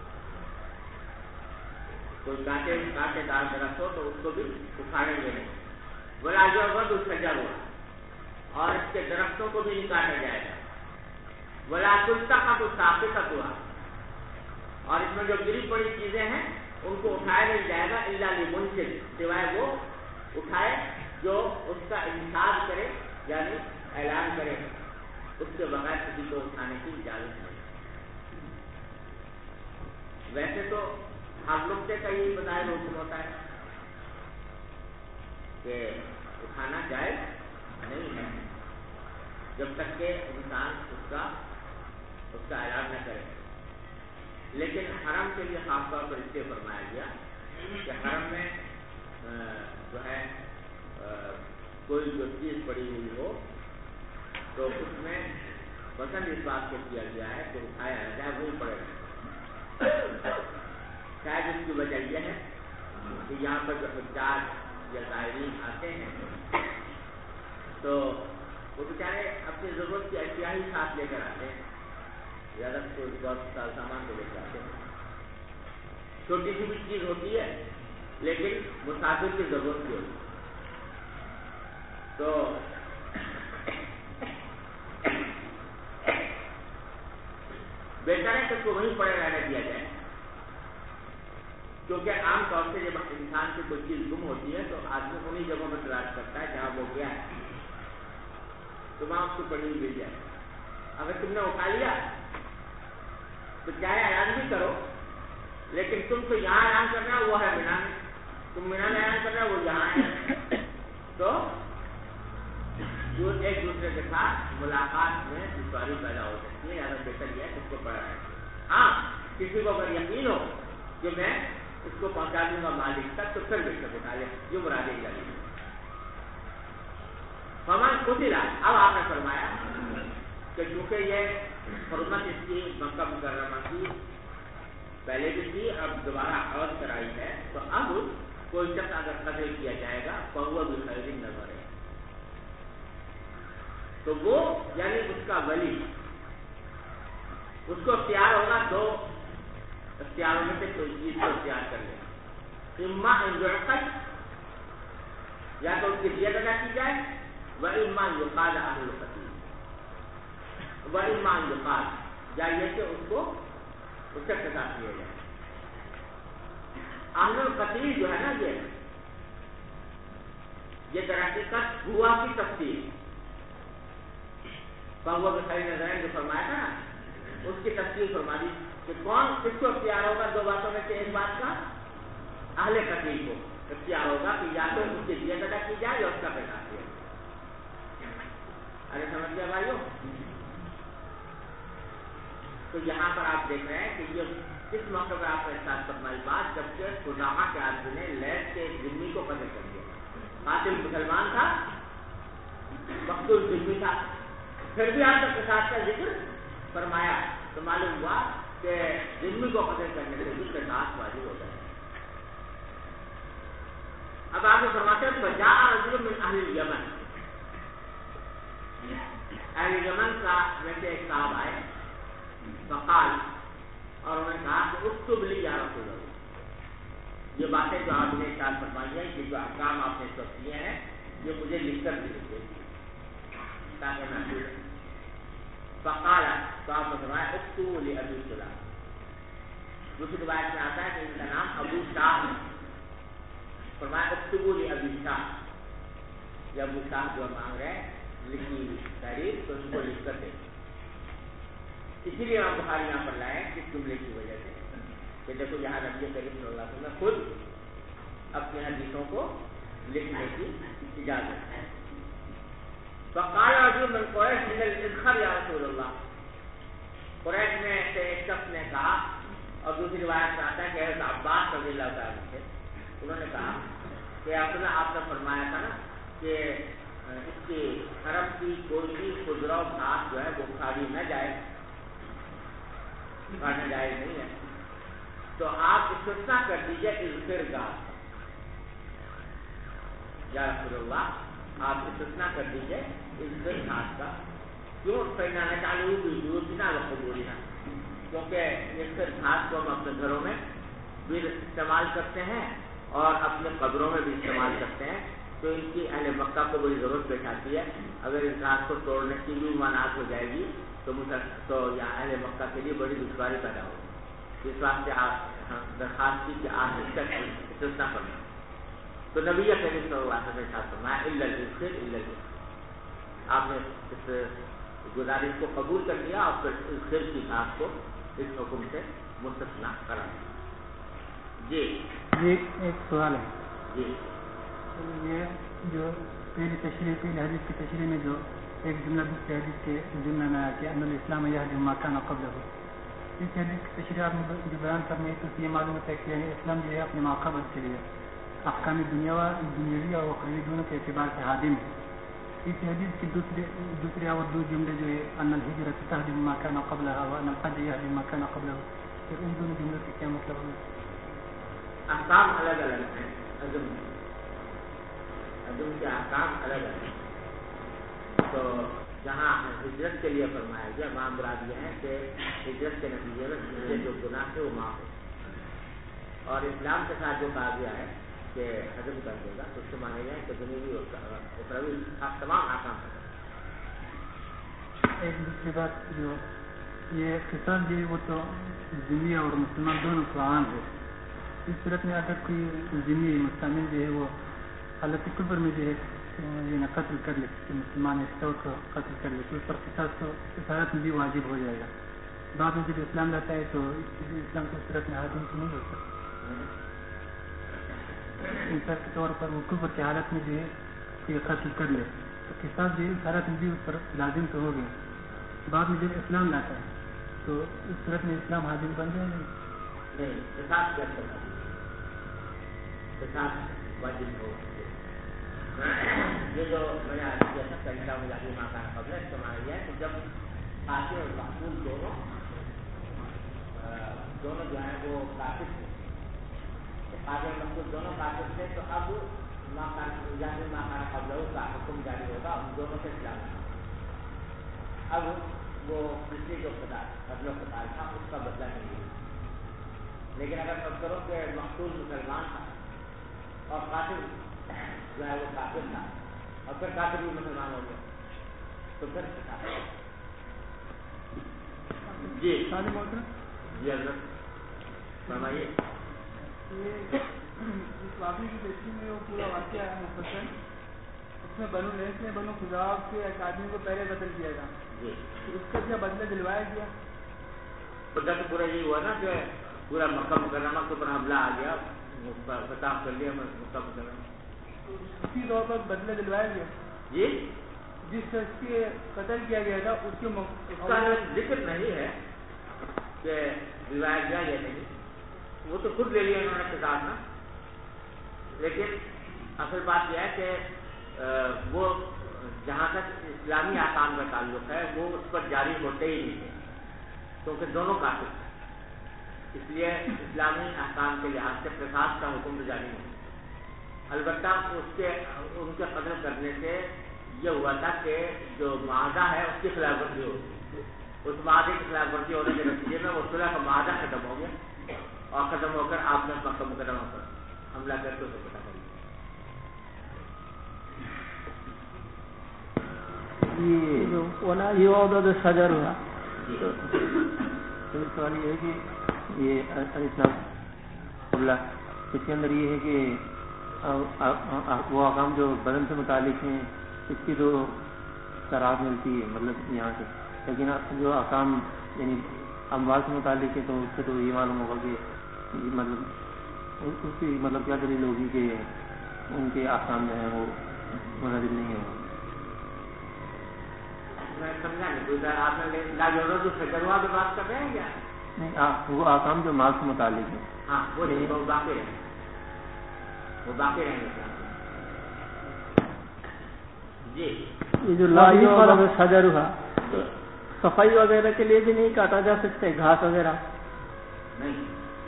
کوئی کانٹے دار درخت ہو تو اس کو بھی اکھاڑیں گے نہیں. ولا یعبد الشجر، اور اس کے درختوں کو بھی نہیں کاٹا جائے گا. ولا تلتقط ساقطتها، اور اس میں جو گری پڑی چیزیں ہیں ان کو اٹھایا نہیں جائے گا الا لمنشد، سوائے وہ اٹھائے جو اس کا انشاد کرے یعنی اعلان کرے، اس کے بغیر کسی کو اٹھانے کی اجازت نہیں. ویسے تو ہر نقطے کا یہی بظاہر حکم ہوتا ہے کہ اٹھانا جائز نہیں ہے جب تک کہ انسان اس کا اعلان نہ کرے. لیکن حرم کے لیے خاص طور پر اس سے فرمایا گیا کہ حرم میں جو ہے کوئی جو چیز پڑی ہوئی ہو تو اس میں پسند اس بات کو کیا گیا ہے کہ اٹھایا نہ جائے، وہی پڑے گا. شاید اس کی وجہ یہ ہے کہ یہاں پر جو حجاج یا زائرین آتے ہیں تو وہ بیچارے اپنی ضرورت کی اشیاء ہی ساتھ لے کر آتے ہیں، زیادہ کوئی بہت سارا سامان کو لے کے آتے ہیں. چھوٹی سی بھی چیز ہوتی ہے لیکن مسافر کی ضرورت کی ہوتی ہے. تو بہتر ہے کہ اس کو وہیں پڑے رہنے دیا جائے، کیونکہ عام طور سے جب انسان سے کوئی چیز گم ہوتی ہے تو آدمی انہیں جگہوں میں تلاش کرتا ہے جہاں وہ گیا ہے. تو وہاں اس کو پڑھی مل جائے. اگر تم نے اٹھا لیا تو چاہے اعلان بھی کرو، لیکن تم کو یہاں اعلان کرنا ہے وہ ہے مینا میں، تم مینا میں اعلان کرنا ہے وہ یہاں ہے. تو جو ایک دوسرے کے ساتھ ملاقات میں دشواری پیدا ہو سکتی ہے. زیادہ بہتر یہ ہے اس کو پڑھا ہے. ہاں کسی کو اگر یقین ہو کہ میں اس کو پہنچا دوں گا مالک تک تو پھر بے شک اٹھا لے، جو مراد ہے. فمن قتل، اب آپ نے فرمایا کہ چونکہ یہ حرمت اس کی مکہ مکرمہ کی پہلے بھی تھی، اب دوبارہ عوض کرائی ہے، تو اب کوئی شخص اگر قتل کیا جائے گا فہو بخیر نظر ہے، تو وہ یعنی اس کا ولی، اس کو اختیار ہوگا دو اختیاروں میں سے کوئی چیز کو اختیار کر لے. اما ان یعقل، یا تو اس کی دیت ادا کی جائے، و اما یقال اہل القتیل، و اما یقال، یا یہ کہ اس کو اس سے قصاص کیا جائے. اہل القتیل جو ہے نا یہ در حقیقت ہوا کی تفصیل فہو بخیر نظر ہے جو فرمایا تھا نا، اس کی تفصیل فرما دی کہ کون کس کو اختیار ہوگا. دو باتوں میں سے ایک بات کا اہل قتیل کو اختیار ہوگا کہ یا تو اس کی دیت ادا کی جائے یا اس کا قصاص کیا جائے. ارے سمجھ گیا بھائیو؟ تو یہاں پر آپ دیکھ رہے ہیں کہ یہ کس موقع پر آپ نے ساتھ فرمائی بات، جبکہ خزاعہ کے آدمی نے لیث کے ایک ذمہ کو قتل کر دیا. قاتل مسلمان تھا، مقتول ذمہ تھا، پھر بھی آپ نے قصاص کا ذکر فرمایا تو معلوم ہوا کہ ذمہ کو قتل کرنے سے بھی قصاص واجب ہوتا ہے. اب آپ نے فرماتے ہیں فجاء رجل من اہل الیمن، اہل یمن کا میں سے ایک صاحب آئے، فقال، اور انہوں نے کہا کہ اکتب لی یا رسول اللہ، یہ باتیں جو آپ نے ارشاد فرمائی ہیں، یہ جو احکام آپ نے سب کیے ہیں، یہ مجھے لکھ کر دیجیے تاکہ میں بھول. فقال، تو آپ نے فرمایا اکتب لی ابی سلام. دوسری روایت میں آتا ہے کہ ان کا نام ابو شاہ ہے. فرمایا اکتب لی ابی شاہ، یہ ابو شاہ جو مانگ رہے ہیں لکھی تاریخ، تو ان کو لکھ کر دیں. اسی لیے ہم بخاری یہاں پر لائے کس جملے کی وجہ سے کہ دیکھو یہاں نبی کریم صلی اللہ علیہ وسلم خود اپنی حدیثوں کو لکھنے کی اجازت ہے. فقال رجل من قریش من الادخر یا رسول اللہ، قریش میں سے ایک شخص نے کہا، اور دوسری روایت میں آتا ہے کہ حضرت عباس رضی اللہ تعالیٰ عنہ تھے، انہوں نے کہا کہ اصل آپ نے فرمایا تھا نا کہ اس کی حرم کی کوئی بھی خضرا و گھاس جو ہے وہ کھاڑی نہ جائے، کھانا جائز نہیں ہے، تو آپ استثناء کر دیجیے اذخر گھاس، یا رسول اللہ آپ استثناء کر دیجیے اذخر گھاس کا. کیوں؟ پہنا نہ چالو بھی یوزنا وقبولنا، کیونکہ اذخر گھاس کو ہم اپنے گھروں میں بھی استعمال کرتے ہیں اور اپنے قبروں میں بھی استعمال کرتے ہیں، تو ان کی اہل مکہ کو بڑی ضرورت پیش آتی ہے. اگر اس گھاس کو توڑنے کی بھی ممانعت ہو جائے گی تو یہاں اہل مکہ کے لیے بڑی دشواری پیدا ہوگی. اس واسطے آپ درخواست کی کہ آپ اس کا استثناء کرنا. تو نبی کریم صلی اللہ علیہ وسلم نے ساتھ فرمایا الا الاذخر الا الاذخر، آپ نے اس گزارش کو قبول کر لیا اور پھر اذخر کی گھاس کو اس حکم سے مستثنیٰ کرا دیا. جی ایک سوال ہے. جی یہ جو پہلی حدیث کی تشریح میں جو ایک جملہ دوسری حدیث کے جملہ میں آیا کہ ان الاسلام یہدی ما کان قبلہ، اس حدیث کی تشریح آپ نے جو بیان کرنے تو یہ معلوم ہوتا ہے کہ اسلام جو ہے اپنے ماقبل کے لیے احکام دنیاوی اور اخروی دونوں کے اعتبار سے حادم ہے. اس حدیث کی دوسری اور دو جملے جو ہے ان الہجرۃ تہدم ما کان قبلها وان الحج یہدی ما کان قبلہ، پھر ان دونوں جملوں کے کیا مطلب ہے؟ احکام الگ الگ ہیں، عزم کے احکام الگ الگ ہیں. تو جہاں ہجرت کے لیے فرمایا گیا وہاں مراد یہ ہے کہ ہجرت کے نتیجے میں جو گناہ تھے وہ معاف ہو، اور اسلام کے ساتھ جو کہا گیا ہے کہ حضم کر دے گا تو اس سے مانا گیا ہے کہ دنیاوی اور اخروی تمام احکام ہیں. ایک دوسری بات جو یہ قصاص جو ہے وہ تو ذمہ اور مسلمان دونوں کو عام ہے. اس صورت میں اگر کوئی ذمہ مستعمل جو ہے وہ حالت کفر میں جو ہے قتل کر لے مسلمان کو قتل کر لے تو اس پر قصاص تو اسارت میں بھی واجب ہو جائے گا. بعد میں جب اسلام لاتا ہے تو اسلام کو صورت میں حاکم تو نہیں ہو سکتا. مثال کے طور پر وہ کفر کی حالت میں جو ہے یہ قتل کر لے تو قصاص جو ہے اسارت میں بھی اس پر لازم تو ہو گیا. بعد میں جب اسلام لاتا ہے تو اس صورت میں اسلام حاکم بن جائے گا. نہیں قصاص واجب ہو. یہ جو میں نے آج کیا تھا پہلا مجاہد ماکان قبل استعمال یہ ہے کہ جب قاتل اور مقتول دونوں جو ہیں وہ کافر تھے تو قاتل اور مقتول دونوں کافر تھے تو اب مجاہد ماکان قبل کا حکم جاری ہوگا ان دونوں کے خلاف. اب وہ پچھلی جو قتل و قتال تھا اس کا بدلہ نہیں لیا. لیکن اگر فرض کرو کہ مقتول مسلمان تھا اور قاتل جو ہے وہ کافر تھا اور پھر کافر بھی مسلمان ہو گیا تو پھر جی حضرت فرمائیے. اس واقعے کی تشریح میں وہ پورا واقعہ ہے مفصل. اس میں بنو لیس نے بنو خزاعہ کے ایک آدمی کو پہلے قتل کیا تھا. جی اس کا کیا بدلہ دلوایا گیا؟ بدلہ تو پورا یہی ہوا نا کہ پورا مکہ مکرمہ کے اوپر حملہ آ گیا, فتح کر لیا مکہ مکرمہ. اسی طور پر بدلہ دلوایا گیا. جی جس شخص کے قتل کیا گیا تھا اس کے ذکر نہیں ہے کہ دلوایا گیا یا نہیں, وہ تو خود لے لیا انہوں نے قصاص نا. لیکن اصل بات یہ ہے کہ وہ جہاں تک اسلامی احکام کا تعلق ہے وہ اس پر جاری ہوتے ہی نہیں تھے کیونکہ دونوں کافر تھے. اس لیے اسلامی احکام کے لحاظ سے قصاص کا حکم تو جاری نہیں. البتہ ان کے قتل کرنے سے یہ ہوا تھا کہ جو معاہدہ ہے اس کی خلاف ورزی ہوگی. اس معاہدے کی خلاف ورزی ہونے کے نتیجے میں وہ صلح کا معاہدہ ختم ہو گیا اور ختم ہو کر آپ نے مکہ مکرمہ پر حملہ کر کے اسے پتہ کر لیا. یہ عہدہ شجر ہوا. سوال یہ ہے کہ یہ اسلام اس کے اندر یہ ہے کہ وہ احکام جو بدن سے متعلق ہیں اس کی تو شرائط ملتی ہے مطلب یہاں سے, لیکن جو احکام یعنی اموال سے متعلق ہے تو اس سے تو یہ معلوم ہوگا کہ مطلب اس کی مطلب کیا دلیل ہوگی کہ ان کے احکام جو ہیں وہ مناسب نہیں ہوگا. میں سمجھا نہیں کوئی آپ نے شجروا کی بات کر رہے ہیں کیا؟ نہیں وہ احکام جو مال سے متعلق ہے ہاں وہ باقی رہیں گے, وہ باقی رہیں گے. جی یہ جو لائی والا شجر ہوا صفائی وغیرہ کے لیے بھی نہیں کاٹا جا سکتا ہے, گھاس وغیرہ نہیں.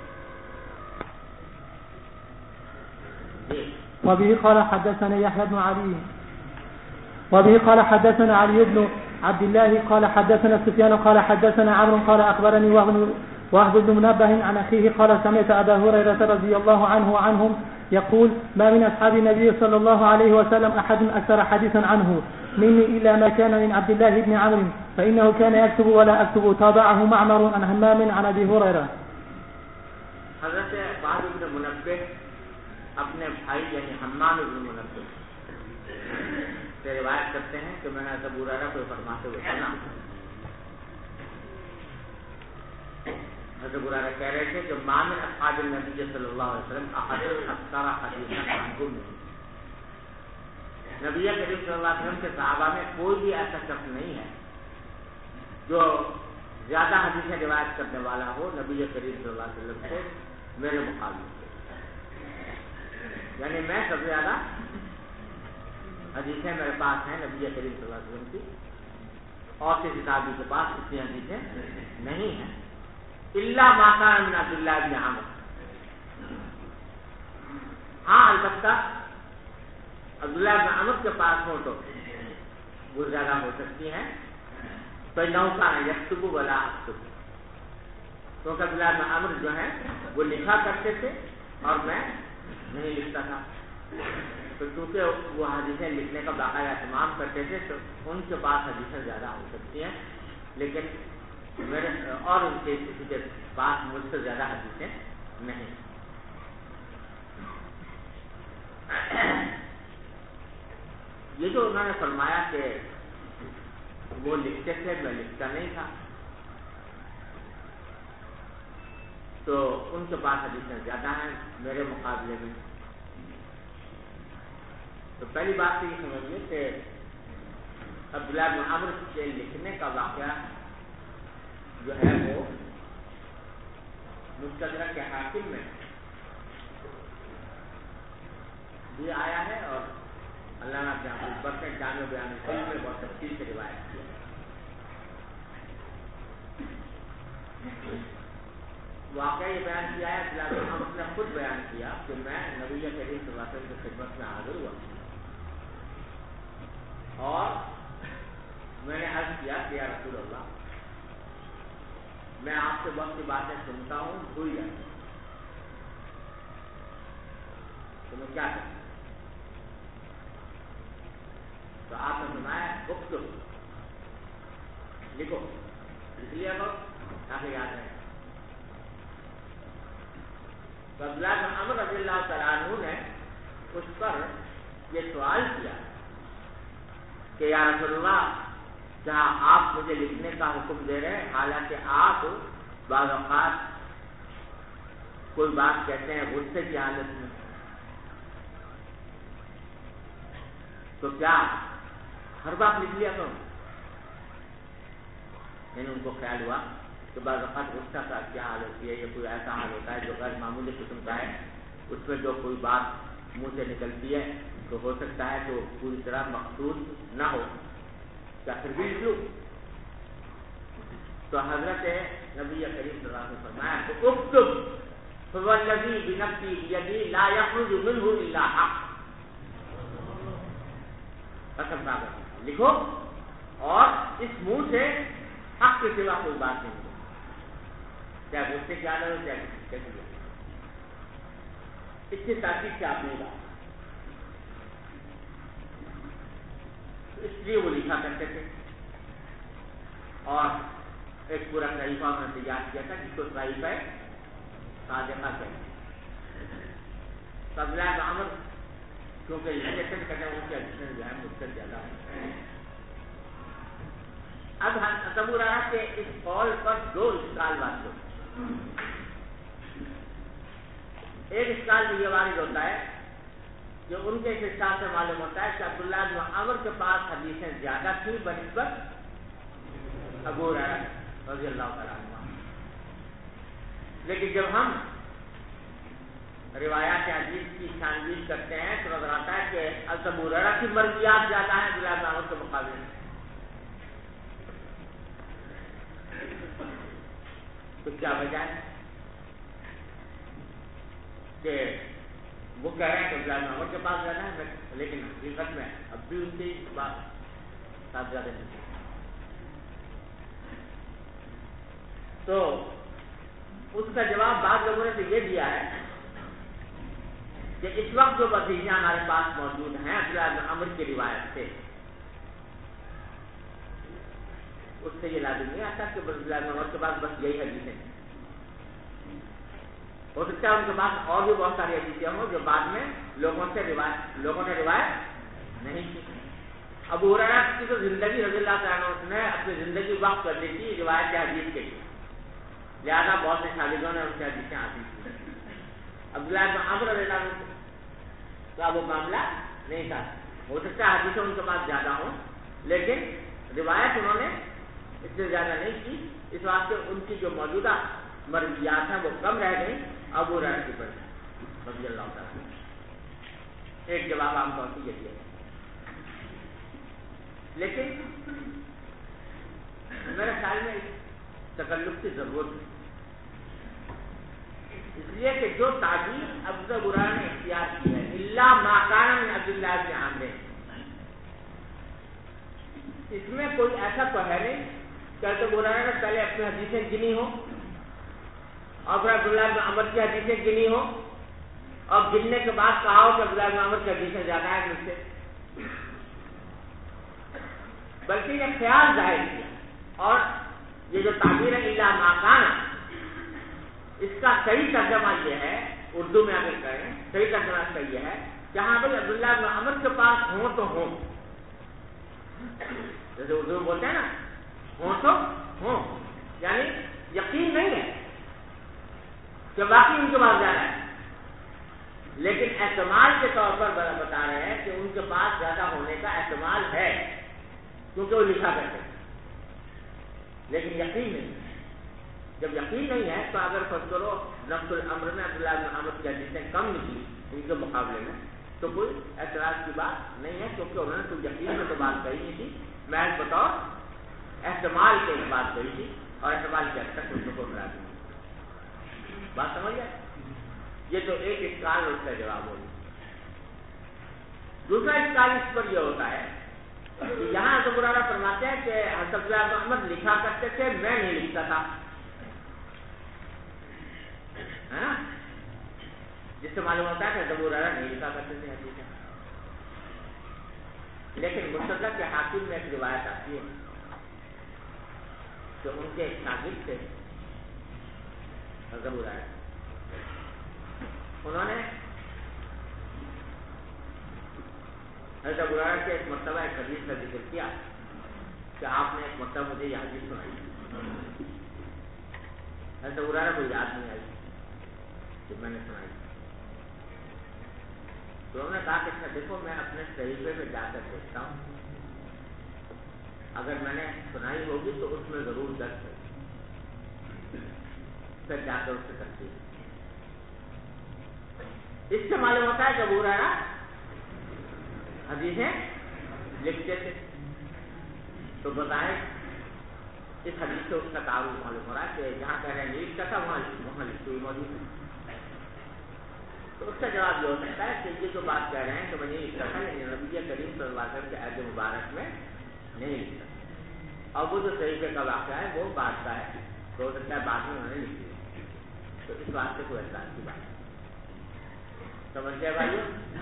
وبه قال حدثنا يحيى بن علي وبه قال حدثنا علي بن عبد الله قال حدثنا سفيان قال حدثنا عمرو قال أخبرني وهب بن منبه عن أخيه قال سمعت أبا هريرة رضي الله عنه وعنهم يقول ما من أصحاب النبي صلى الله عليه وسلم أحد أكثر حديثا عنه مني إلا ما كان من عبد الله بن عمرو فإنه كان يكتب ولا أكتب. تابعه معمر عن همام عن أبي هريرة. حضرت وهب بن منبه اپنے بھائی یعنی حمام بن منبه سے روایت کرتے ہیں کہ میں نے ابو ہریرہ کو فرماتے ہوئے سنا. حضرت ابو ہریرہ کہہ رہے تھے کہ ما من اصحاب النبی صلی اللہ علیہ وسلم احد اکثر حدیثا عنهم. نبی کریم صلی اللہ علیہ وسلم کے صحابہ میں کوئی بھی ایسا شخص نہیں ہے جو زیادہ حدیثیں روایت کرنے والا ہو نبی کریم صلی اللہ علیہ وسلم سے میرے مقابلے. یعنی میں سب سے زیادہ حدیثیں میرے پاس ہیں نبی کریم صلی اللہ علیہ وسلم کی, اور کسی صحابی کے پاس اتنی حدیثیں نہیں ہیں الا ما كان من عبد الله بن عمرو. ہاں البتہ عبداللہ بن عمرو کے پاس ہو تو وہ زیادہ ہو سکتی ہیں. تو نوکا ہے یکتب ولا اکتب, کیونکہ عبداللہ بن عمرو جو ہیں وہ لکھا کرتے تھے اور میں نہیں لکھتا تھا. تو کیونکہ وہ حدیثیں لکھنے کا باقاعدہ اہتمام کرتے تھے تو ان کے پاس حدیثیں زیادہ ہو سکتی ہیں, لیکن میرے اور ان کے کسی کے پاس مجھ سے زیادہ حدیثیں نہیں. یہ جو انہوں نے فرمایا کہ وہ لکھتے تھے میں لکھتا نہیں تھا، تو ان کے پاس حدیثیں زیادہ ہیں میرے مقابلے میں. تو پہلی بات تو یہ سمجھیے کہ عبداللہ بن عمرو کے لکھنے کا واقعہ جو ہے وہ مستدرک کے حاکم میں بھی آیا ہے اور علامہ جامع نے جامع بیان العلم میں بہت تفصیل سے روایت کیا. واقعہ یہ بیان کیا ہے عبداللہ بن عمرو نے خود بیان کیا کہ میں نبی کریم صلی اللہ علیہ وسلم کی خدمت میں حاضر ہوا اور میں نے عرض کیا کہ یا رسول اللہ، میں آپ سے بہت سی باتیں سنتا ہوں بھول جاتا ہوں، تو میں کیا کروں؟ تو آپ نے سنایا اکتب، لکھو، لکھ لیا کرو تاکہ یاد رہے. تو عبداللہ بن عمرو رضی اللہ تعالیٰ عنہ نے اس پر یہ سوال کیا کہ یا رسول اللہ، کیا آپ مجھے لکھنے کا حکم دے رہے ہیں، حالانکہ آپ بعض اوقات کوئی بات کہتے ہیں غصے کی حالت میں، تو کیا ہر بات لکھ لیا کروں؟ یعنی ان کو خیال ہوا کہ بعض اوقات غصہ کا کیا حال ہوتی ہے، یا کوئی ایسا حال ہوتا ہے جو غیر معمولی قسم کا ہے، اس میں جو کوئی بات منہ سے نکلتی ہے تو ہو سکتا ہے تو پوری طرح مقصود نہ ہو، کیا پھر بھی لکھ لوں؟ تو حضرت نبی کریم صلی اللہ علیہ وسلم نے فرمایا کہ اکتب فوالذی بنفسی بیدی لا یخرج منہ الا حق، قسم کھا لکھو اور اس منہ سے حق کے سوا کوئی بات نہیں ہو، چاہے غصے کی حالت ہو چاہے کسی بھی. اس کی تاکید سے آپ نے بات، اس لیے وہ لکھا کرتے تھے اور ایک پورا صحیفہ انہوں نے تیار کیا تھا جس کو صحیفہ صادقہ کہتے ہیں. تو عبداللہ بن عمرو کیونکہ ریلیشن کرنے ان کے ایڈیشن جو ہے مجھ سے زیادہ ہے. اب تصور آیا کہ اس قول پر دو اشکال بات ہوتے ہیں. ایک اشکال تو یہ وارد ہوتا ہے کہ ان کے اس اشکال سے معلوم ہوتا ہے کہ عبداللہ بن عمرو کے پاس حدیثیں زیادہ تھیں بنسبت ابو ہریرہ رضی اللہ تعالیٰ عنہ. لیکن جب ہم روایات حدیث کی چھانبین کرتے ہیں تو نظر آتا ہے کہ ابو ہریرہ کی مرویات زیادہ ہیں عبداللہ بن عمرو کے مقابلے میں. تو کیا وجہ ہے کہ وہ کہہ رہے ہیں کہ عبداللہ بن عمرو کے پاس زیادہ ہے، لیکن حقیقت میں اب بھی ان کی بات ساتھ زیادہ نہیں. تو اس کا جواب بعض لوگوں نے تو یہ دیا ہے کہ اس وقت جو وسیلے ہمارے پاس موجود ہیں عبداللہ بن عمرو کی روایت سے، اس سے یہ لازم نہیں آتا کہ عبداللہ بن عمرو کے پاس بس یہی حدیثیں ہیں. ہو سکتا ہے ان کے پاس اور بھی بہت ساری حدیثیں ہوں جو بعد میں لوگوں نے روایت نہیں کی. ابو ہریرہ کی تو زندگی رضی اللہ تعالیٰ عنہ نے اپنی زندگی وقف کر دی تھی روایت حدیث کے لیے، لہٰذا بہت سے شاگردوں نے ان سے حدیثیں حاصل کی. عبداللہ بن عمرو رضی اللہ عنہ کا وہ معاملہ نہیں تھا. ہو سکتا ہے حدیثیں ان کے پاس زیادہ ہوں لیکن روایت انہوں نے اس سے زیادہ نہیں کی، اس واسطے ان کی جو موجودہ مرویات ہیں وہ کم رہ گئی ابو ہریرہ کی پر رضی اللہ تعالیٰ. ایک جواب عام طور سے یہ دیا. لیکن میرے خیال میں اس تکلف کی ضرورت ہے، اس لیے کہ جو تعبیر ابو ہریرہ نے اختیار کی ہے الا ما کان من عبداللہ بن عمرو، اس میں کوئی ایسا تو ہے نہیں کہ ابو ہریرہ نے پہلے اپنی حدیثیں گنی ہوں اور پھر عبداللہ بن عمرو کی حدیثیں گنی ہوں اور گننے کے بعد کہا ہو کہ عبداللہ بن عمرو کی حدیثیں زیادہ ہیں مجھ سے، بلکہ یہ خیال ظاہر کیا. اور یہ جو تعبیر ہے الا ما کان، اس کا صحیح ترجمہ یہ ہے، اردو میں اگر کہیں صحیح ترجمہ اس کا یہ ہے کہ ہاں بھائی عبداللہ بن عمرو کے پاس ہوں تو ہوں جیسے اردو میں بولتے ہیں نا ہوں تو ہوں، یعنی یقین نہیں ہے کہ واقعی ان کے پاس جانا ہے، لیکن احتمال کے طور پر بتا رہے ہیں کہ ان کے پاس زیادہ ہونے کا احتمال ہے کیونکہ وہ لکھا کرتے ہیں، لیکن یقین نہیں ہے۔ جب یقین نہیں ہے تو اگر فرض کرو نفس الامر میں عبداللہ بن عمر کی حدیثیں کم نکلی ان کے مقابلے میں تو کوئی اعتراض کی بات نہیں ہے، کیونکہ انہوں نے کوئی یقین میں تو بات کہی نہیں تھی، محض بطور احتمال کے ایک بات کہی تھی، اور احتمال کے حد تک ان کو کرا دی۔ بات سمجھ گئے؟ یہ تو ایک اشکال اور اس کا جواب ہوگا۔ دوسرا اشکال اس پر یہ ہوتا ہے کہ یہاں حضرت ہریرہ فرماتے ہیں کہ حضرت عبداللہ بن عمر لکھا کرتے تھے، میں نہیں لکھتا تھا، ہے نا، جس سے معلوم ہوتا ہے کہ حضرت ہریرہ نہیں لکھا کرتے تھے حدیثیں۔ لیکن مستدرک کے حاکم میں ایک روایت آتی ہے کہ ان کے ایک شاگرد تھے حضرت ہریرہ، انہوں نے حضرت ہریرہ سے ایک مرتبہ ایک حدیث کا ذکر کیا کہ آپ نے ایک مرتبہ مجھے یہ حدیث سنائی، حضرت ہریرہ کو یاد نہیں آئی کہ میں نے سنائی، تو انہوں نے کہا کہ اچھا دیکھو میں اپنے صحیفے میں جا کر دیکھتا ہوں، اگر میں نے سنائی ہوگی تو اس میں ضرور درج ہے، پھر جا کر اس سے تصدیق۔ اس سے معلوم ہوتا ہے کہ ابو ہریرہ حدیثیں لکھتے تھے، تو بظاہر اس حدیث سے اس کا تعارف معلوم ہو رہا ہے کہ جہاں کہہ رہے ہیں نہیں لکھتا تھا وہاں لکھی ہوئی موجود ہے۔ تو اس کا جواب یہ ہو سکتا ہے کہ یہ جو بات کہہ رہے ہیں کہ میں نہیں لکھتا تھا، لیکن نبی کریم صلی اللہ علیہ وسلم کے عہد مبارک میں نہیں لکھتا، اور وہ جو صحیفے کا واقعہ ہے وہ بعد کا ہے، تو ہو سکتا ہے بعد میں انہوں نے لکھی ہے، تو اس بات سے کوئی احساس کی بات سمجھ گئے بھائیو؟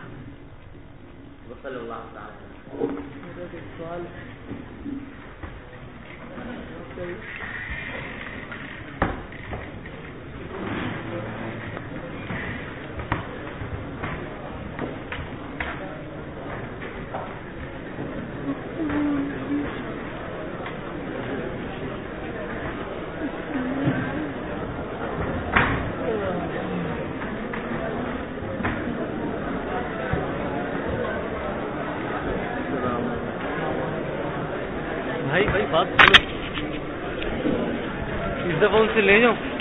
وصلی اللہ تعالی۔ بھائی بات اس دفعہ ان سے لے جاؤ۔